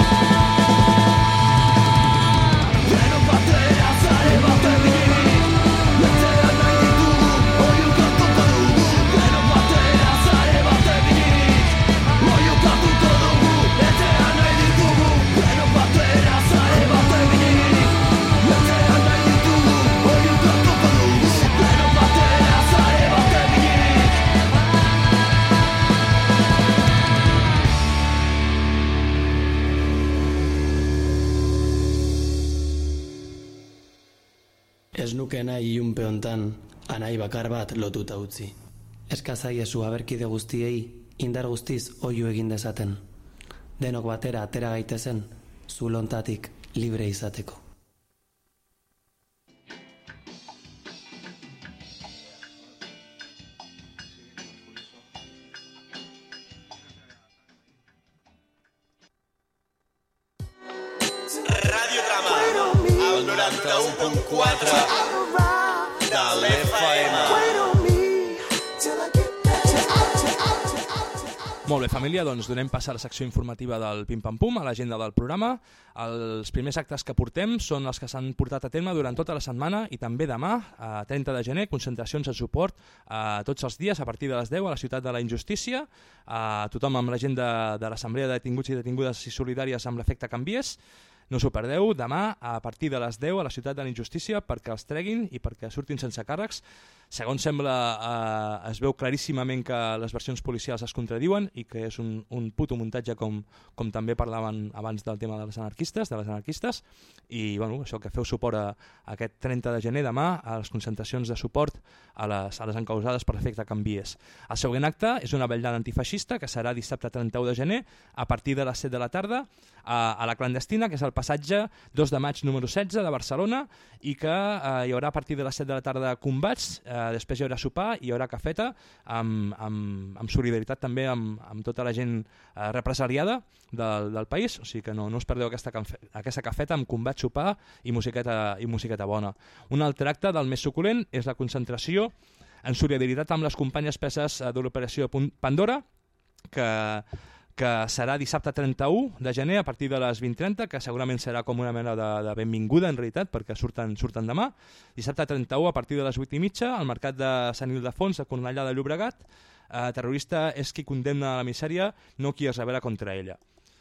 Deno batera sare bat egin, etxean nahi ditugu, oiukatuko dugu. Deno batera sare bat egin, oiukatuko dugu, etxean nahi ditugu. Deno batera sare bat egin, etxean nahi ditugu, oiukatuko dugu. Deno batera sare bat egin. Ez nuke nahi ilunpe hontan, anai bakar bat lotuta utzi. Eskazaiezu aberkide guztiei, indar guztiz oihu egin dezaten. Denok batera atera gaitezen, zulontatik libre izateko. Radiodrama, al 91.4 de l'FM. Molt bé, família, doncs donem pas a la secció informativa del Pim Pam Pum, a l'agenda del programa. Els primers actes que portem són els que s'han portat a terme durant tota la setmana i també demà, a 30 de gener, concentracions de suport tots els dies a partir de les 10 a la ciutat de la Injustícia, tothom amb la gent de l'Assemblea de Detinguts i Detingudes i Solidàries amb l'efecte Canvies. No us ho perdeu, demà a partir de les 10 a la ciutat de la Injustícia perquè els treguin i perquè surtin sense càrrecs. Segons sembla, es veu claríssimament que les versions policials es contradiuen i que és un puto muntatge com també parlaven abans del tema de les anarquistes, i bueno, això, que feu suport a aquest 30 de gener demà a les concentracions de suport a les encausades per l'efecte Canvies. El següent acte és una vetllada antifeixista que serà dissabte 31 de gener a partir de les 7 de la tarda a la Clandestina, que és el passatge 2 de maig número 16 de Barcelona, i que hi haurà a partir de les 7 de la tarda combats, després hi haurà sopar, hi haurà cafeta, amb solidaritat també amb tota la gent represaliada del país, o sigui que no us perdeu aquesta cafeta amb combat, sopar i musiqueta bona. Un altre acte del més suculent és la concentració en solidaritat amb les companyes preses de l'operació Pandora, que serà dissabte 31 de gener a partir de les 20:30, que segurament serà com una mena de benvinguda en realitat, perquè surten demà. Dissabte 31 a partir de les 8:30 al mercat de Sant Ildefons de Cornellà de Llobregat. Terrorista és qui condemna a la misèria, no qui es rebel·la contra ella.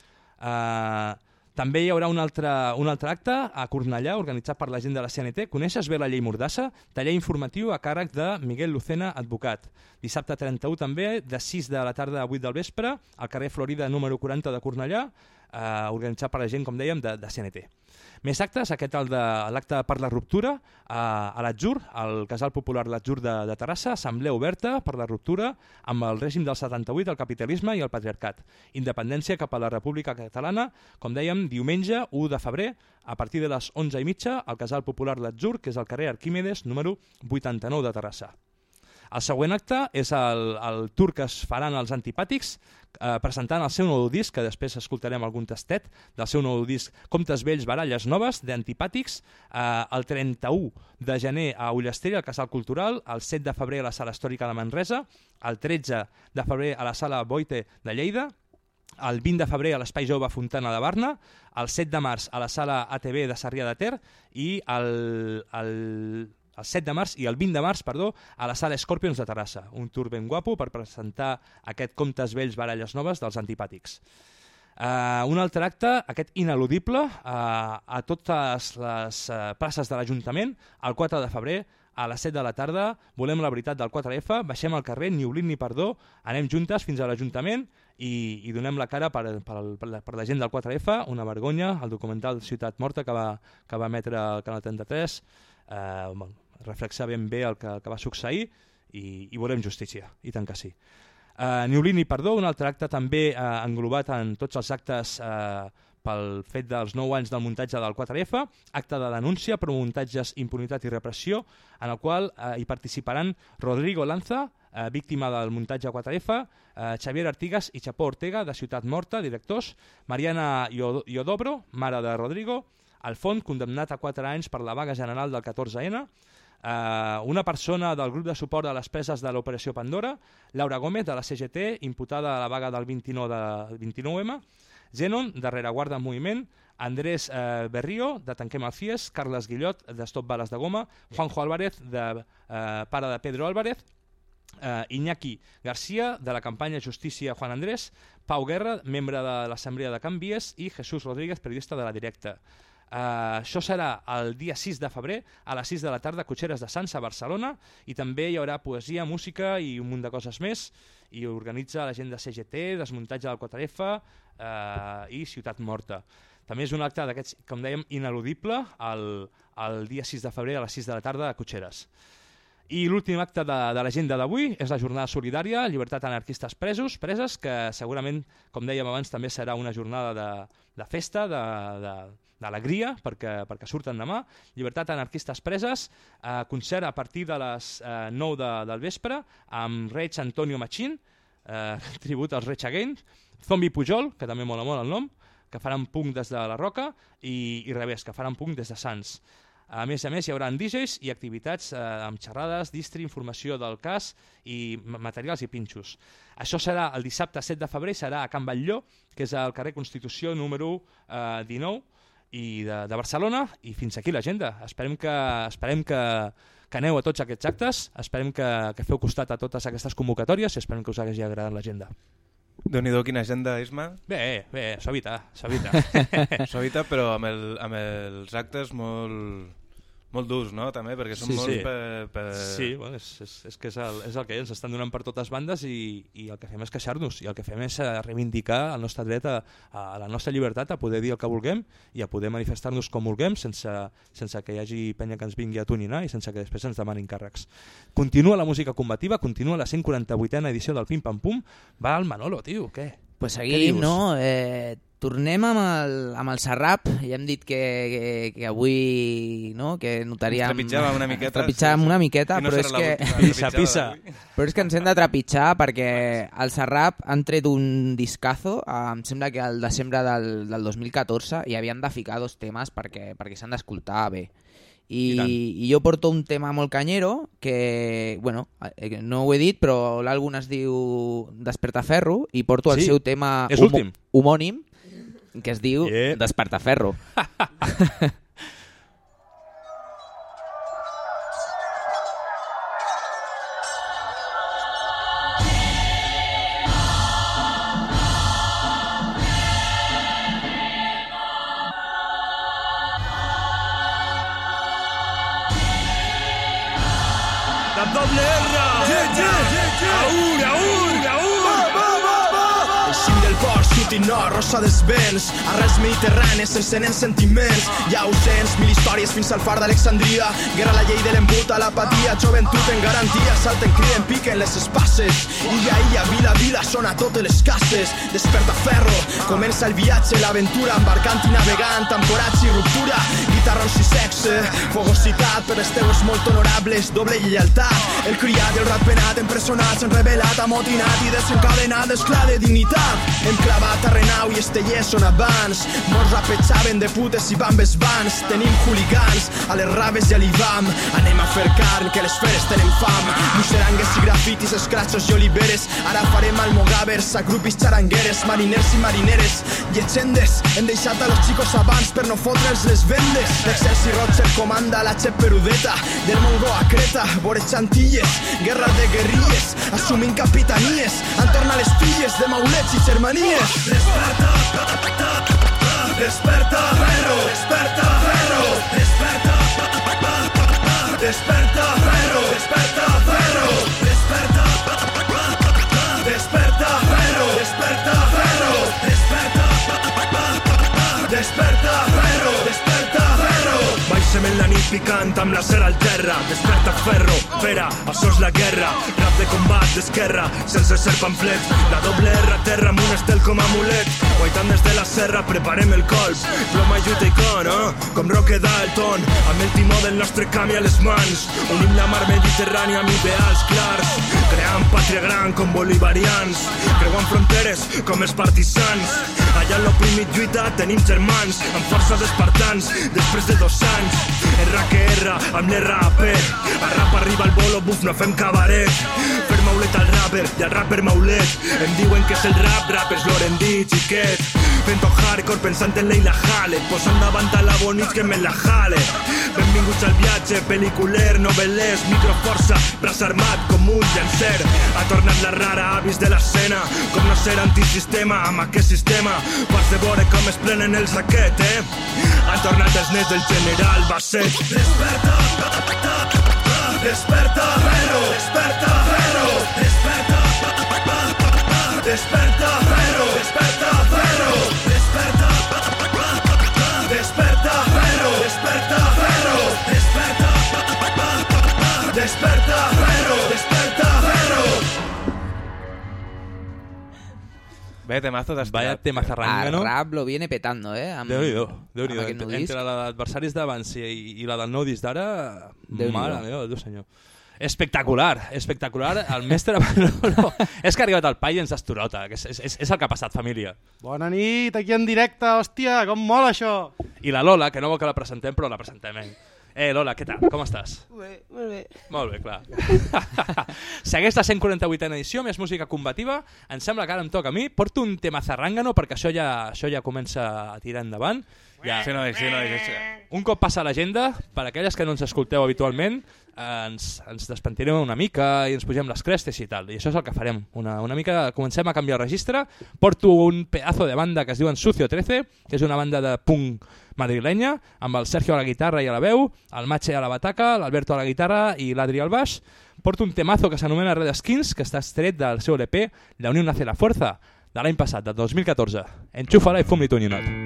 També hi haurà un altre acte a Cornellà organitzat per la gent de la CNT. Coneixes bé la llei Mordassa? Taller informatiu a càrrec de Miguel Lucena, advocat. Dissabte 31 també, de 6 de la tarda a 8 del vespre, al carrer Florida número 40 de Cornellà, organitzat per la gent, com dèiem, de CNT. Més actes, aquest l'acte per la ruptura a l'Atzur, al Casal Popular l'Atzur de Terrassa, assemblea oberta per la ruptura amb el règim del 78, el capitalisme i el patriarcat. Independència cap a la República Catalana, com dèiem, diumenge 1 de febrer, a partir de les 11:30, al Casal Popular l'Atzur, que és al carrer Arquímedes, número 89 de Terrassa. El següent acte és el tour que es faran els Antipàtics, presentant el seu nou disc, que després escoltarem algun tastet del seu nou disc Comptes Vells, Baralles Noves, d'Antipàtics, el 31 de gener a Ullastrell, al Casal Cultural, el 7 de febrer a la Sala Històrica de Manresa, el 13 de febrer a la Sala Boite de Lleida, el 20 de febrer a l'Espai Jove Fontana de Barna, el 7 de març a la Sala ATV de Sarrià de Ter i el el 7 de març i el 20 de març, a la Sala Scorpions de Terrassa. Un tour ben guapo per presentar aquest Comptes Vells, Baralles Noves dels Antipàtics. Un altre acte, aquest ineludible, a totes les places de l'Ajuntament, el 4 de febrer, a les 7 de la tarda, volem la veritat del 4F, baixem al carrer, ni oblit ni perdó, anem juntes fins a l'Ajuntament i donem la cara per la gent del 4F, una vergonya, el documental Ciutat Morta que va emetre el Canal 33, reflexa ben bé el que va succeir i volem justícia, i tant que sí. Ni oblit ni perdó, un altre acte també englobat en tots els actes pel fet dels 9 anys del muntatge del 4F, acte de denúncia per muntatges, impunitat i repressió, en el qual hi participaran Rodrigo Lanza, víctima del muntatge 4F, Xavier Artigas i Chapó Ortega, de Ciutat Morta, directors, Mariana Iodobro, mare de Rodrigo, Alfont, condemnat a 4 anys per la vaga general del 14N, una persona del grup de suport a les preses de l'Operació Pandora, Laura Gómez, de la CGT, imputada a la vaga del 29M, Zenon, de Rereguarda en Moviment, Andrés Berrio, de Tanquem el Fies, Carles Guillot, de Stop Bales de Goma, Juanjo Álvarez, pare de Pedro Álvarez, Iñaki García, de la campanya Justícia Juan Andrés, Pau Guerra, membre de l'Assemblea de Can Vies, i Jesús Rodríguez, periodista de La Directa. Això serà el dia 6 de febrer a les 6 de la tarda a Cotxeres de Sants, a Barcelona, i també hi haurà poesia, música i un munt de coses més, i organitza la gent de CGT, Desmuntatge del 4F i Ciutat Morta. També és un acte d'aquests, com dèiem, ineludible el dia 6 de febrer a les 6 de la tarda a Cotxeres. I l'últim acte de l'agenda d'avui és la jornada solidària, llibertat anarquistes preses, que segurament, com dèiem abans, també serà una jornada de festa, d'alegria, perquè surten demà. Llibertat anarquistes preses, concert a partir de les 9 del vespre, amb Reig Antonio Machín, tribut als Reig Against, Zombi Pujol, que també mola molt el nom, que faran punk des de la Roca, i Revés, que faran punk des de Sants. A més, hi haurà DJs i activitats amb xerrades, distri, informació del cas i materials i pinxos. Això serà el dissabte 7 de febrer, serà a Can Batlló, que és al carrer Constitució número 19 de Barcelona, i fins aquí l'agenda. Esperem que aneu a tots aquests actes, esperem que feu costat a totes aquestes convocatòries i esperem que us hagi agradat l'agenda. Déu-n'hi-do, quina agenda, Isma. Bé, suavita. Suavita, però amb els actes molt durs, no? També, perquè són molts per... Sí, bueno, és que és el que ens estan donant per totes bandes i el que fem és queixar-nos, i el que fem és reivindicar el nostre dret a la nostra llibertat, a poder dir el que vulguem i a poder manifestar-nos com vulguem sense que hi hagi penya que ens vingui a toninar i sense que després ens demanin càrrecs. Continua la música combativa, continua la 148a edició del Pim Pam Pum. Va el Manolo, tio, què? Pues seguim, no? Tornem amb el Serrap. Ja hem dit que avui que notaríem... Trepitjàvem una miqueta. Trepitjàvem una miqueta, però és que... Pisa. Però és que ens hem de trepitjar perquè el Serrap han tret un discazo, em sembla que al desembre del 2014, i havien de ficar 2 temes perquè s'han d'escoltar bé. I jo porto un tema molt canyero que, bueno, no ho he dit, però l'àlbum es diu Despertaferro i porto el seu tema homònim que es diu Despertaferro. Doble R! Eixim del port, City Nord, Rossa dels Vents, arrels mediterranis, s'encenen sentiments. Ja ho sents, 1000 històries fins al far d'Alexandria. Guerra, la llei de l'embut, a l'apatia, joventut en garantia. Salten, criden, piquen les espases. Illa, vila, sona totes les cases. Desperta ferro, comença el viatge, l'aventura, embarcant i navegant, temporats i ruptura. Guitarrons i sexe, fogositat, per les teues molt honorables, doble lleialtat. El criat i el rat penat, empresonats, enrevelat, amotinat i desencadenat, esclar de dignitat. Hem clavat a Renau i Estellers són abans. Molts rapejaven de putes i bambes vans. Tenim hooligans a les raves i a l'Ivam. Anem a fer carn, que les feres tenen fam. Muixerangues i grafitis, escratxos i oliveres. Ara farem almogàvers, agrupis, xarangueres, mariners i marineres, llegendes. Hem deixat a los xicos abans per no fotre'ls les vendes. L'exèrcit Roger comanda la Xep Perudeta, del Mongo a Creta, vorets Antilles, guerra de guerrilles, assumint capitanies. Han tornat les filles de maulets i germanies. Desperta, desperta, perro, desperta, perro, desperta, desperta, perro, desperta, perro, desperta, desperta, perro, desperta, perro, desperta, desperta, perro, desperta, perro. Baixem en la nit picant amb la cera al terra. Desperta, ferro, fera, això és la guerra. Rap de combat d'esquerra, sense ser pamflet. La doble R a terra amb un estel com a amulet. Guaitant des de la serra, preparem el colp. Ploma, lluita i con, com Roque Dalton. Amb el timó del nostre camí a les mans. Unim la mar Mediterrània amb ideals clars. Creant pàtria gran com bolivarians. Creuant fronteres com els partisans. Allà l'oprimit lluita tenim germans, amb força d'espartans, després de 2 anys. R que R, amb l'RAP. A rap arriba el bolo, buf, no fem cabaret. Fer maulet al rapper i al rapper maulet. Em diuen que és el rap, rappers l'oren dit, xiquet. Fent-ho hardcore, pensant en Leila Halle, posant davant a la Bonich que me la jale. Benvinguts al viatge, pel·liculer, novel·lers, microforça, braç armat com un llancer. Ha tornat la rara avis de l'escena, com no ser antisistema amb aquest sistema. Fas de veure com es plenen el saquet, Han tornat els nets del general Basset. Desperta, desperta, perro, desperta, perro, desperta, desperta, perro, desperta, perro, desperta, desperta, perro, desperta, perro, desperta, desperta, perro, desperta, perro. Vaya temazo d'estirat. Vaya temazo Rángano. El rap lo viene petando, Déu-n'hi-do. Entre l'adversaris d'abans i la del nou disc d'ara, mare meva, Déu senyor. Espectacular. El mestre... No. És que ha arribat al pai i ens estorota. És el que ha passat, família. Bona nit, aquí en directe, hòstia, com mola això. I la Lola, que no vol que la presentem, però la presentem, Lola, què tal? Com estàs? Molt bé. Molt bé, clar. Segueix la 148a edició, més música combativa. Em sembla que ara em toca a mi. Porto un tema zarrangano perquè això ja comença a tirar endavant. Ja. Sí, no. Un cop passa l'agenda, per aquelles que no ens escolteu habitualment, ens despentirem una mica i ens pugem les crestes i tal. I això és el que farem. Una mica comencem a canviar el registre. Porto un pedazo de banda que es diuen Sucio 13, que és una banda de punk madrilenya, amb el Sergio a la guitarra i a la veu, el Mache a la bataca, l'Alberto a la guitarra i l'Adri al baix. Porto un temazo que s'anomena Red Skins, que està extret del seu LP La Unión hace la fuerza, de l'any passat, del 2014. Enxúfala i fum-li tu un ninot.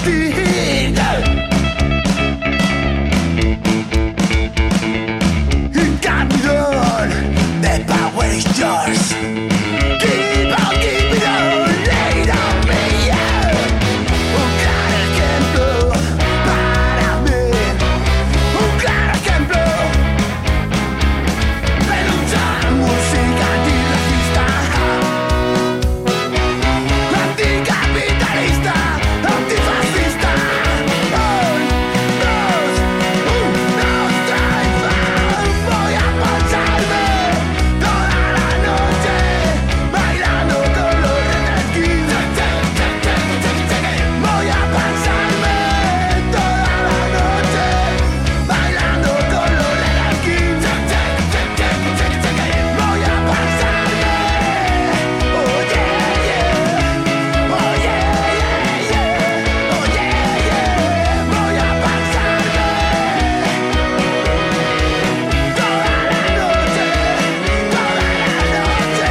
Capitol, the power is yours. Keep on, keep it on, lay it on me, yeah. Un claro ejemplo para mí, un claro ejemplo de luchar música antirracista, anticapitalista, antifascista. Voy a pasarme toda la noche bailando con los renaquines. Voy a pasarme toda la noche bailando con los renaquines. Voy a pasarme, oh yeah, yeah, oh yeah, yeah, yeah, oh yeah, yeah. Voy a pasarme toda la noche, toda la noche.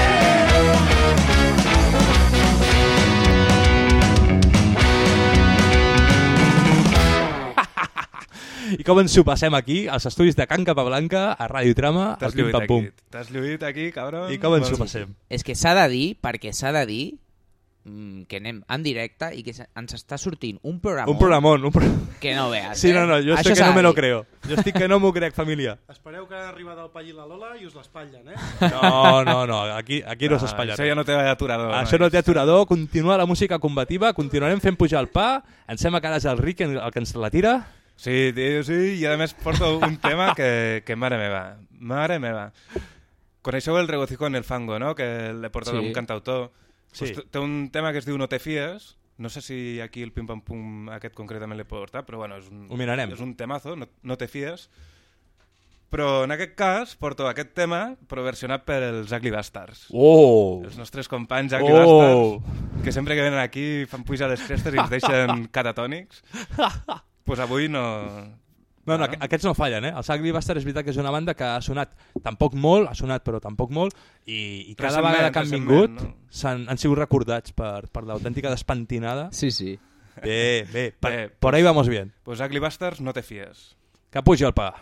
I com ens ho passem aquí, als estudis de Can Capablanca, a Ràdio Trama, al Pim Pam Pum. T'has lluït aquí, cabrón. I com ens ho passem? És que s'ha de dir, perquè s'ha de dir que anem en directe i que ens està sortint un programón. Un programón. Que no veas. Sí, no, jo Això estic que s'ha no de me lo dir. creo. Jo estic que no m'ho crec, família. Espereu que ha arribat el Pall i la Lola i us l'espatllen, No, aquí no s'espatlla. Això ja no té aturador. Això no té aturador, continua la música combativa, continuarem fent pujar el pa, ens fem a cares al Rick, el que ens la tira. Sí, tio, sí, i a més porto un tema que mare meva. Coneixeu el Regocijo en el Fango, no? Que l'he portat Sí. un cantautor. Sí. Pues té un tema que es diu No te fies. No sé si aquí el Pim Pam Pum aquest concretament l'he portat, però bueno, Ho mirarem. és un temazo, no te fies. Però en aquest cas porto aquest tema, però versionat per els Ugly Bastards. Oh! Els nostres companys Ugly Bastards, que sempre que venen aquí fan pujar les crestes i ens deixen catatònics. Pues avui no... No, aquests no fallen, eh? Els Ugly Bastards és veritat que és una banda que ha sonat tampoc molt, ha sonat però tampoc molt, i cada vegada que han vingut han sigut recordats per l'autèntica despentinada. Sí. Bé, por ahí vamos bien. Pues Ugly Bastards, no te fies. Que pugi el pa.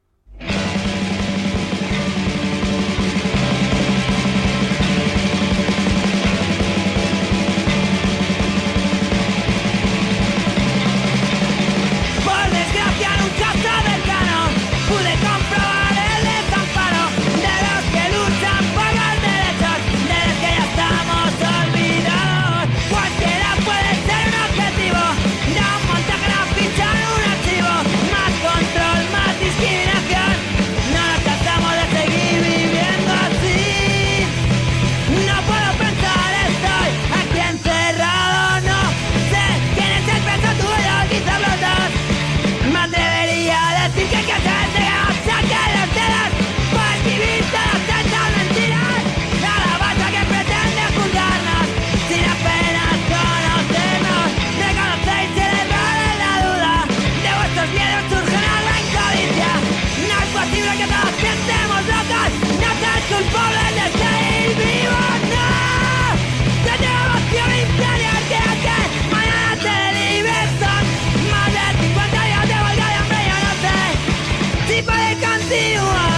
Por desgracia nunca cercano pude comprobar el desamparo de los que luchan por los derechos de los que ya estamos olvidados. Cualquiera puede ser un objetivo de un montaje, una ficha en un archivo. Más control, más discriminación. No nos cansamos de seguir viviendo así. No puedo pensar, estoy aquí encerrado. No sé quién es el peso tuyo, quizá los dos. Me atrevería a decir que hay que hacerse que saque los dedos por vivir todas estas mentiras. La banda que pretende juzgarnos sin apenas conocernos. Reconocéis el error en la duda. De vuestros miedos surge una gran codicia. No es posible que todos piensemos locos. No seas culpable de seguir vivos, no. Te llevo vacío interior que mañana te libertan. Más de 50 días de huelga de hambre, yo no sé si puede continuar.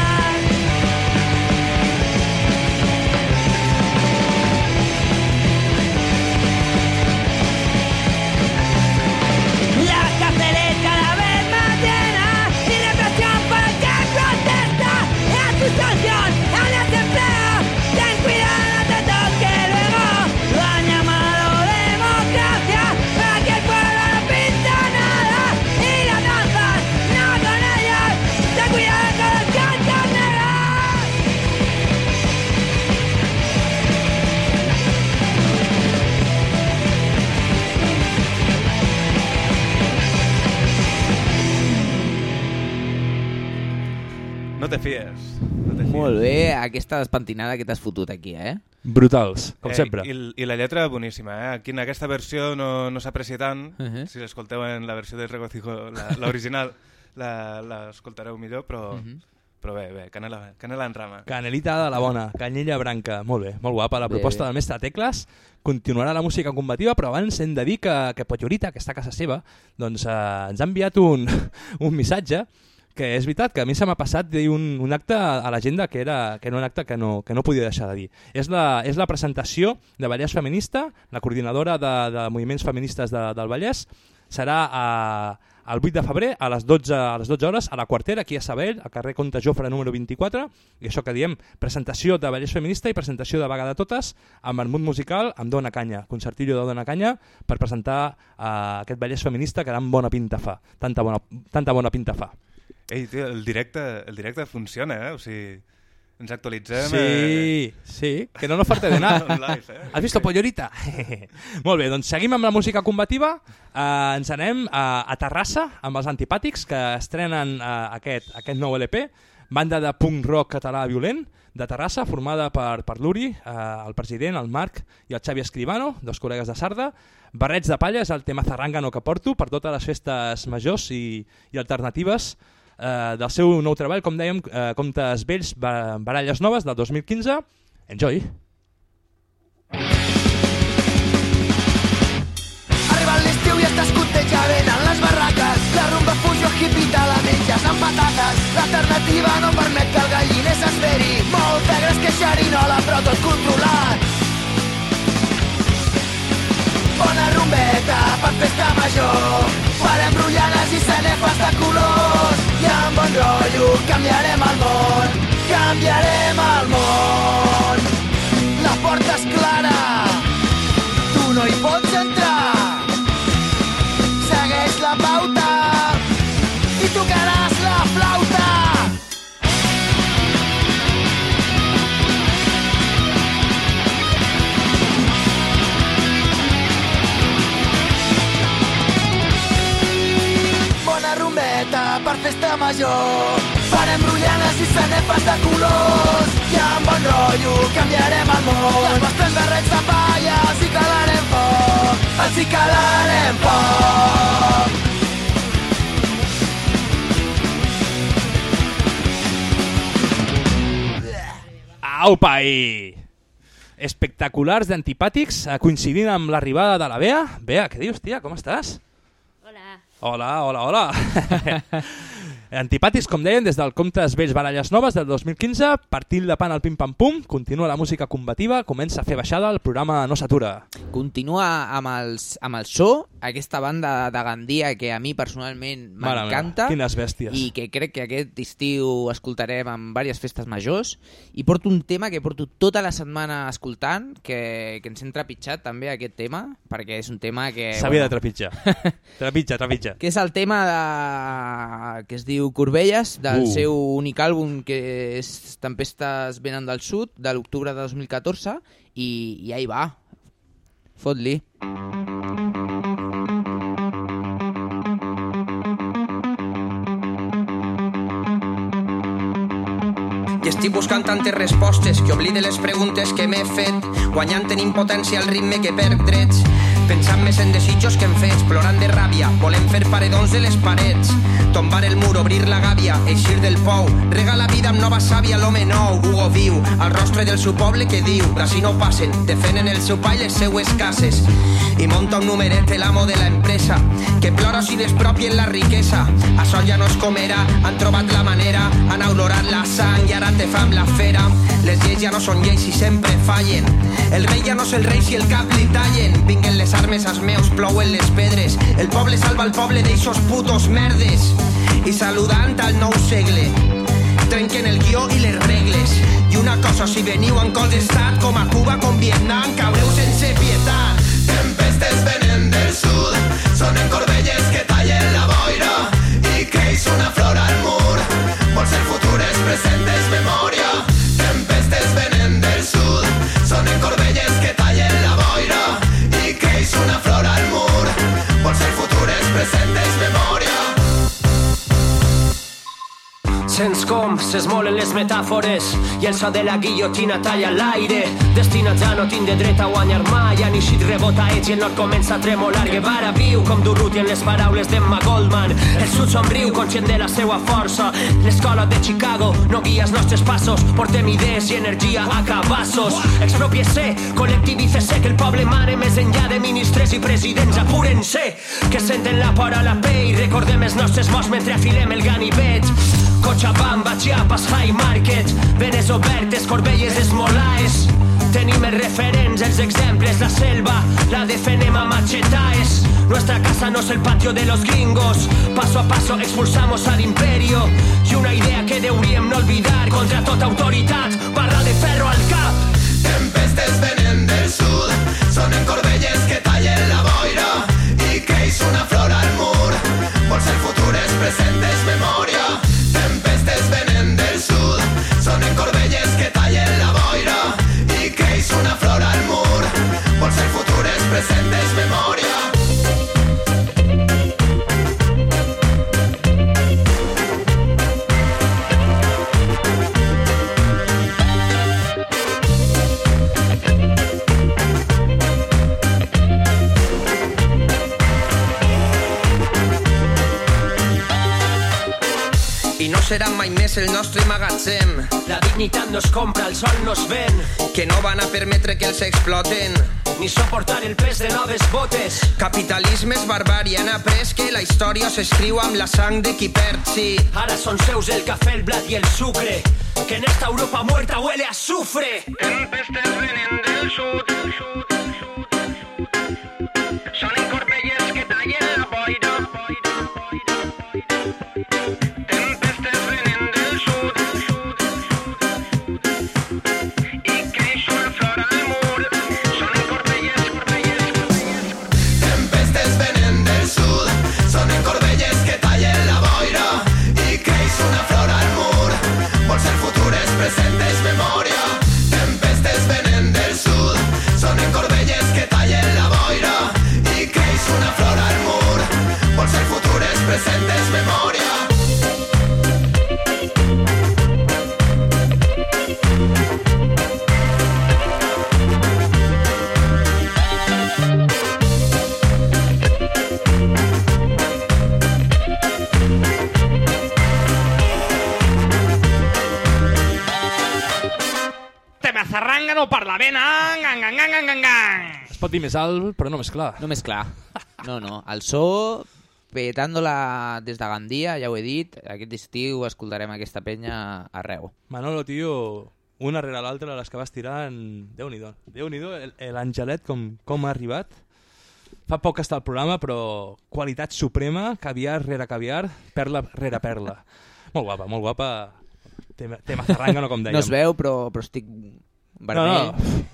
Las cárceles cada vez más llenas y represión por el que protesta. Es tu sanción al desempleo. Ten cuidado, no te toque luego. Lo han llamado democracia, pero aquí el pueblo no pinta nada. Y las danzas, no con ellos. Ten cuidado con los cantos negros. No te fies. Molt bé, aquesta despentinada que t'has fotut aquí, Brutals, com sempre. I la lletra boníssima, Aquí en aquesta versió no s'aprecia tant. Si l'escolteu en la versió del Regocijo, l'original, l'escoltareu millor, però però bé, canela en rama. Canelita de la bona, canyella branca. Molt bé, molt guapa la proposta del mestre Tecles. Continuarà la música combativa, però abans hem de dir que Pollorita, que està a casa seva, doncs, ens ha enviat un missatge que és veritat que a mi se m'ha passat dir un acte a l'agenda que era un acte que no podia deixar de dir. És la presentació de Vallès Feminista, la coordinadora de moviments feministes del Vallès. Serà el 8 de febrer a les 12 hores a la Quartera, aquí a Sabadell, al carrer Comte Jofre número 24, i això que diem, presentació de Vallès Feminista i presentació de Vaga de Totes, amb vermut musical, amb Dona Canya, concertillo de Dona Canya, per presentar aquest Vallès Feminista que tan bona pinta fa, tanta bona pinta fa. Ei, tio, el directe funciona, O sigui, ens actualitzem... Sí, que no nos falte de nada. Has visto Pollorita? Molt bé, doncs seguim amb la música combativa. Ens anem a Terrassa amb els Antipàtics, que estrenen aquest nou LP, banda de punk rock català violent de Terrassa, formada per l'Uri, el president, el Marc i el Xavi Escribano, dos col·legues de Sarda. Barrets de palla és el tema zarrangano que porto per totes les festes majors i alternatives del seu nou treball, com dèiem, Comptes vells, baralles noves, del 2015. Enjoy! Arriba l'estiu i estàs contejant en les barraques. La rumba fusió hippie te la menges amb patates. L'alternativa no permet que el galliner s'esperi. Molta gres que xerinola, però tot controlat. Bona rumbeta per festa major. Farem rotllanes i sanefes de colors. I amb bon rotllo canviarem el món. Canviarem el món. La porta és clara. Tu no hi pots entrar. Segueix la pauta i tocaràs la flauta. Bona rumbeta per festa major. Farem rotllanes i sanefes de colors. I amb bon rotllo canviarem el món. Els vostres barrets de palla els hi calarem foc. Els hi calarem foc. Aupa! Espectaculars d'Antipàtics, coincidint amb l'arribada de la Bea. Bea, què dius, tia? Com estàs? Hola. Antipàtics, com deien, des del Comptes vells, baralles noves del 2015, partint de pan al pim-pam-pum, continua la música combativa, comença a fer baixada, el programa no s'atura. Continua amb el so, aquesta banda de Gandia que a mi personalment m'encanta. Quines bèsties. I que crec que aquest estiu escoltarem en diverses festes majors. I porto un tema que porto tota la setmana escoltant, que ens hem trepitjat també aquest tema, perquè és un tema que... S'havia de trepitjar. Trepitja. Que és el tema que es diu Corbelles, del seu únic àlbum que és Tempestes venen del sud, de l'octubre de 2014, i ahí va. Fot-li. I estic buscant tantes respostes que oblide les preguntes que m'he fet, guanyant en impotència el ritme que perd drets, pensant més en desitjos que en fets, plorant de ràbia, volem fer paredons de les parets, tombar el mur, obrir la gàbia, eixir del pou, rega la vida amb nova sàvia, l'home nou, Hugo viu, al rostre del seu poble que diu, d'ací no passen, defenen el seu pa i les seues cases, i monta un numeret l'amo de la empresa, que plora si despropien la riquesa, això ja no es comerà, han trobat la manera, han aulorat la sang i ara te fam la fera, les lleis ja no són lleis i sempre fallen, el rei ja no és el rei si el cap li tallen, vinguen les armes als meus, plouen les pedres, el poble salva el poble d'eixos putos merdes, i saludant al nou segle, trenquen el guió i les regles, i una cosa, si veniu en cols d'estat, com a Cuba, com Vietnam, caureu sense pietat. Tempestes venen del sud, sonen corbelles que tallen la boira i creix una flor al mur, vol ser futures, presentes, memòria. Tempestes venen del sud, sonen corbelles que tallen la boira i creix una flor al mur, vol ser futures, presentes, memòria. Sents com s'esmolen les metàfores i el so de la guillotina talla l'aire. Destinats a no tindre dret a guanyar mai. Han eixit rebotaets i el nord comença a tremolar. Guevara viu com Durruti en les paraules d'Emma Goldman. El sud somriu conscient de la seua força. L'escola de Chicago no guia els nostres passos. Portem idees i energia a cabassos. Expropiese, col·lectivícese, que el poble mare més enllà de ministres i presidents. Apúrense, que senten la por a la pell. Recordem els nostres morts mentre afilem el ganivet. Cochabamba, Chiapas, High Market, venes obertes, Corbelles, Esmolaes. Tenim els referents, els exemples, la selva, la defenem a machetaes. Nuestra casa no es el patio de los gringos. Paso a paso expulsamos al imperio. Y una idea que deuríem no olvidar. Contra tota autoritat, barra de ferro al cap. Tempestes venen del sud, sonen corbelles que tallen la boira i creix una flor al mur. Vols el futur, és present, és memòria. Tempestes venen del sud, sonen corbelles que tallen la boira i creix una flor al mur. Vols el futur, és present, és memòria. I no serà mai més el nostre magatzem. La dignitat no es compra, el sol no es ven. Que no van a permetre que els exploten. Ni soportar el pes de noves botes. Capitalisme és barbària, han après que la història s'escriu amb la sang de qui perd, sí. Ara són seus el cafè, el blat i el sucre. Que en esta Europa muerta huele a azufre. Tempestes venen del sud, sonen corbelles que tallen la boira. Sonen corbelles que tallen la boira i creix una flor al mur. Vols el futur, és present, és memòria. Tempestes venen del sud, sonen corbelles que tallen la boira i creix una flor al mur. Vols el futur, és present, és memòria. Zarrangano per la vena. Es pot dir més alt, però no més clar. No més clar. No, no. El so, petándola des de Gandia, ja ho he dit. Aquest estiu escoltarem aquesta penya arreu. Manolo, tio, una rere l'altra, les que vas tirant... Déu-n'hi-do. Déu-n'hi-do, l'Angelet com ha arribat. Fa poc que està al programa, però qualitat suprema, caviar rere caviar, perla rere perla. Molt guapa, molt guapa. Tema zarrangano, com dèiem. No es veu, però estic... vermell.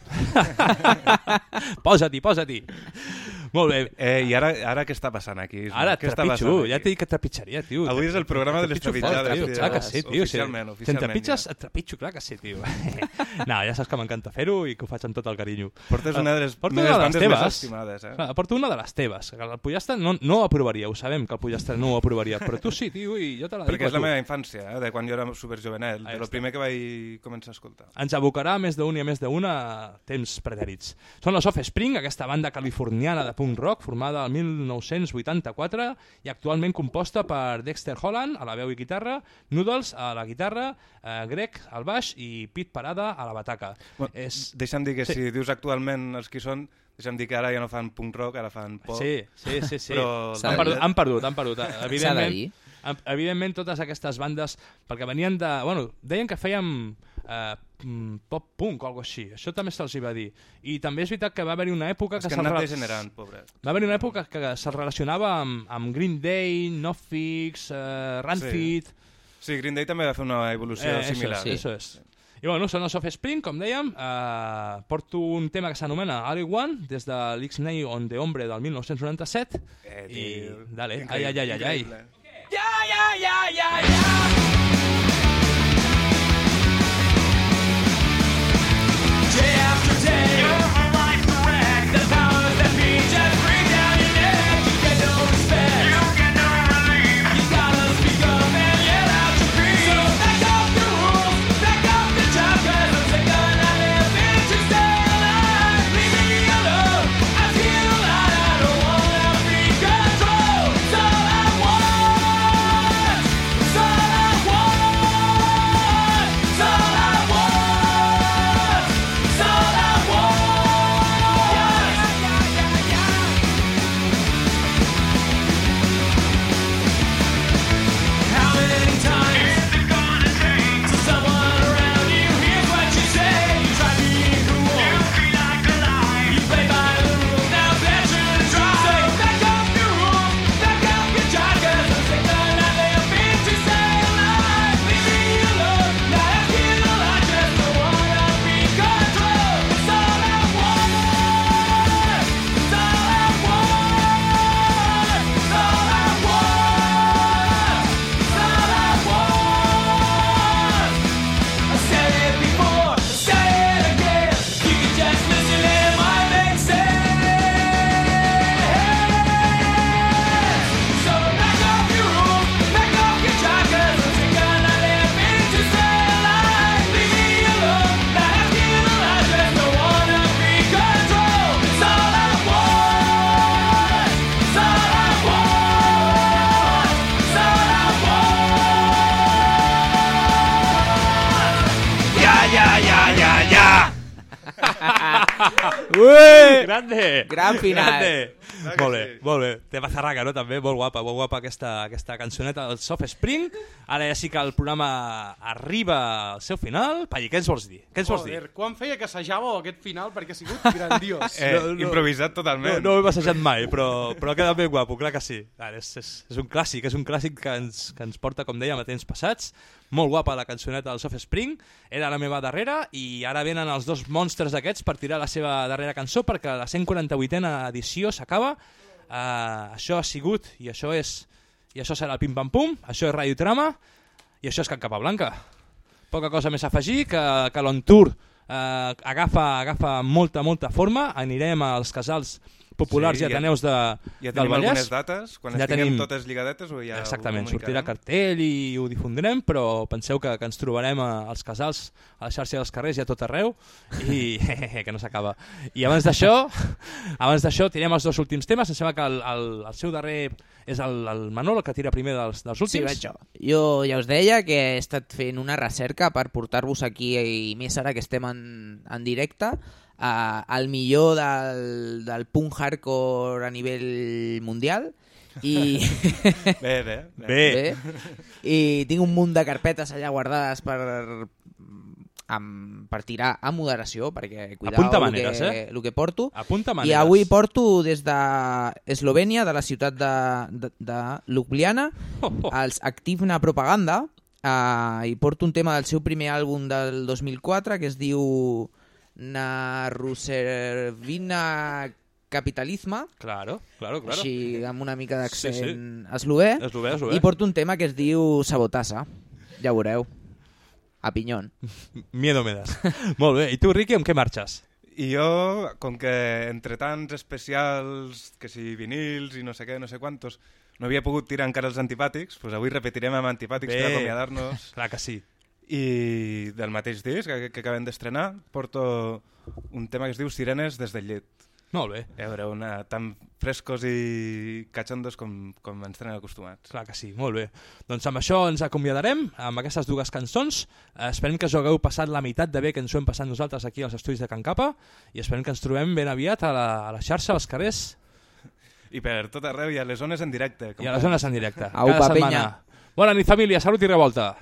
No. Posa-t'hi. Molt bé. I ara què està passant aquí? Ara trepitjo, ja t'he dit que trepitjaria, tio. Avui és el programa de les trepitjades. Clar que sí, tio. Oficialment. Si em trepitges, et trepitjo, clar que sí, tio. No, ja saps que m'encanta fer-ho i que ho faig amb tot el carinyo. Portes una de les meves bandes més estimades. Porto una de les teves. El Pollastre no ho aprovaria, ho sabem que el Pollastre no ho aprovaria, però tu sí, tio, i jo te la dic. Perquè és la meva infància, de quan jo era superjovenet, el primer que vaig començar a escoltar. Ens abocarà a més d'un i a més d'una temps pretèrits. Són los Offspring, aquesta banda californiana de punk rock formada el 1984 i actualment composta per Dexter Holland a la veu i guitarra, Noodles a la guitarra, Greg al baix i Pete Parada a la bataca. Deixa'm dir que si dius actualment els qui són, deixa'm dir que ara ja no fan punk rock, ara fan pop. Sí. Però han perdut. Evidentment, evidentment totes aquestes bandes, perquè venien de... Bueno, deien que fèiem pop punk o alguna cosa així. Això també se'ls va dir. I també és veritat que va haver-hi una època que han anat degenerant, pobret. Va haver-hi una època que se'l relacionava amb Green Day, NoFX, Rancid... Sí, Green Day també va fer una evolució similar. Eso és. I bueno, són els Offspring, com dèiem. Porto un tema que s'anomena All in One, des de l'X-Nay on the Hombre del 1997. I dale, ai. Day after day, your life's a wreck. The powers that be just bring down your neck. You get no respect, you get no relief. You gotta speak up and yell out your grief. So Ui! Grande! Gran final. Grande! Molt bé. Tema Zarraga, no? També molt guapa aquesta cançoneta del Soft Spring. Ara ja sí que el programa arriba al seu final. Palli, què ens vols dir? Joder, quan feia que assajàveu aquest final perquè ha sigut grandiós. Improvisat totalment. No ho he passejat mai, però ha quedat ben guapo, clar que sí. Ara, és un clàssic que ens porta, com dèiem, a temps passats. Molt guapa la cançoneta del Soft Spring, era la meva darrera i ara venen els dos monstres d'aquests per tirar la seva darrera cançó perquè la 148a edició s'acaba. Això ha sigut i això serà el Pim Pam Pum, això és Radio Trama i això és Can Capablanca. Poca cosa més a afegir que l'On Tour agafa molta forma, anirem als casals populars i ateneus del Vallès. Ja tenim algunes dates, quan ja tinguem totes lligadetes o ja exactament, sortirà cartell i ho difondrem, però penseu que ens trobarem als casals, a la xarxa dels carrers i a tot arreu, i que no s'acaba. I abans d'això tirem els dos últims temes. Em sembla que el seu darrer és el Manolo, que tira primer dels últims. Sí, vaig jo. Jo ja us deia que he estat fent una recerca per portar-vos aquí, i més ara que estem en directe, el millor del punk hardcore a nivell mundial i bé. I tinc un munt de carpetes allà guardades per tirar a moderació, perquè cuidao el que porto. I avui porto des d'Eslovènia, de la ciutat de Ljubljana, els Aktivna Propaganda, i porto un tema del seu primer àlbum del 2004 que es diu Na Ruservina Capitalisme. Claro. Així, amb una mica d'accent eslové. I porto un tema que es diu Sabotasa. Ja ho veureu. A pinyón. Miedo me das. Molt bé. I tu, Riqui, amb què marxes? I jo, com que entre tants especials, que si vinils i no sé què, no sé quantos, no havia pogut tirar encara els antipàtics, doncs avui repetirem amb antipàtics per acomiadar-nos. Clar que sí. I del mateix disc que acabem d'estrenar porto un tema que es diu Sirenes des del llit. Molt bé. Ja veureu, tan frescos i cachondos com ens tenen acostumats. Clar que sí, molt bé. Doncs amb això ens acomiadarem, amb aquestes dues cançons. Esperem que us hagueu passat la meitat de bé que ens ho hem passat nosaltres aquí als estudis de Can Capa i esperem que ens trobem ben aviat a la xarxa, als carrers. I per tot arreu i a les zones en directe. I a les zones en directe. Cada setmana. Bona nit, família. Salut i revolta.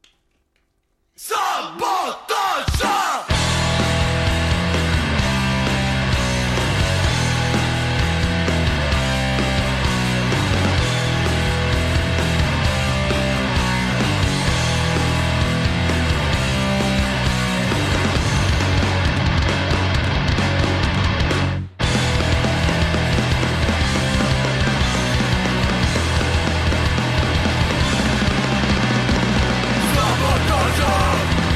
Sabotaja! Sabotaja!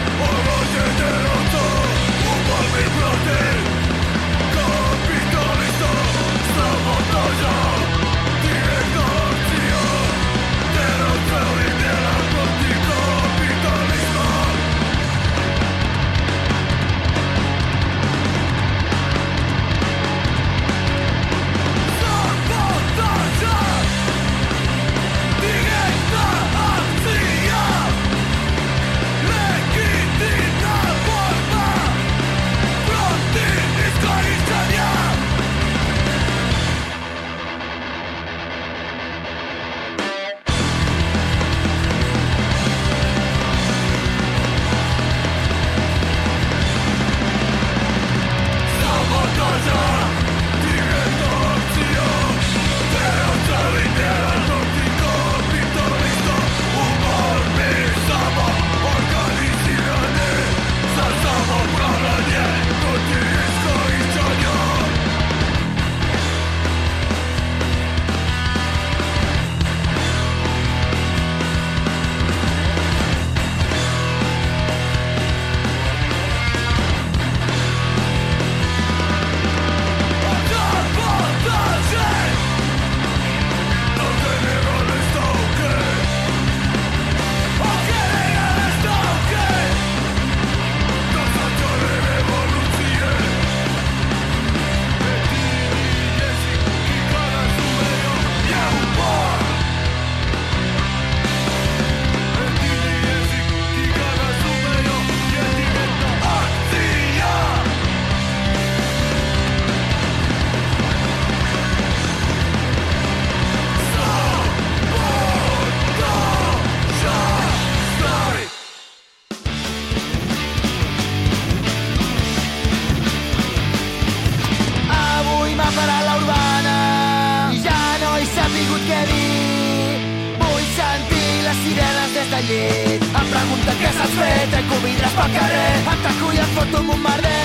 què dir. Vull sentir les sirenes des del llit. Em pregunten què s'has fet, trenco vidres pel carrer. Em tanco i em foto un bombarder.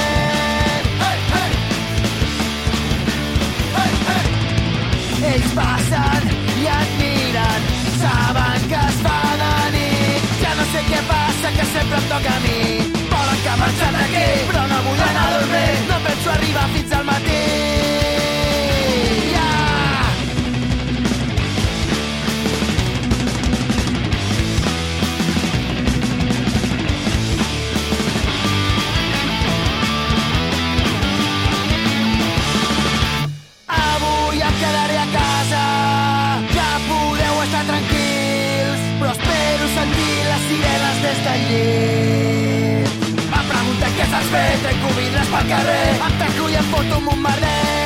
Ells passen i et miren, saben que es fa de nit. Ja no sé què passa, que sempre em toca a mi. Volen que marxem d'aquí, però no vull anar a dormir. No penso arribar fins al matí. Avui em quedaré a casa, ja podeu estar tranquils, però espero sentir les sirenes des del llit. Em pregunten què s'has fet, trenco vidres pel carrer, em tanco i em foto un bombarder.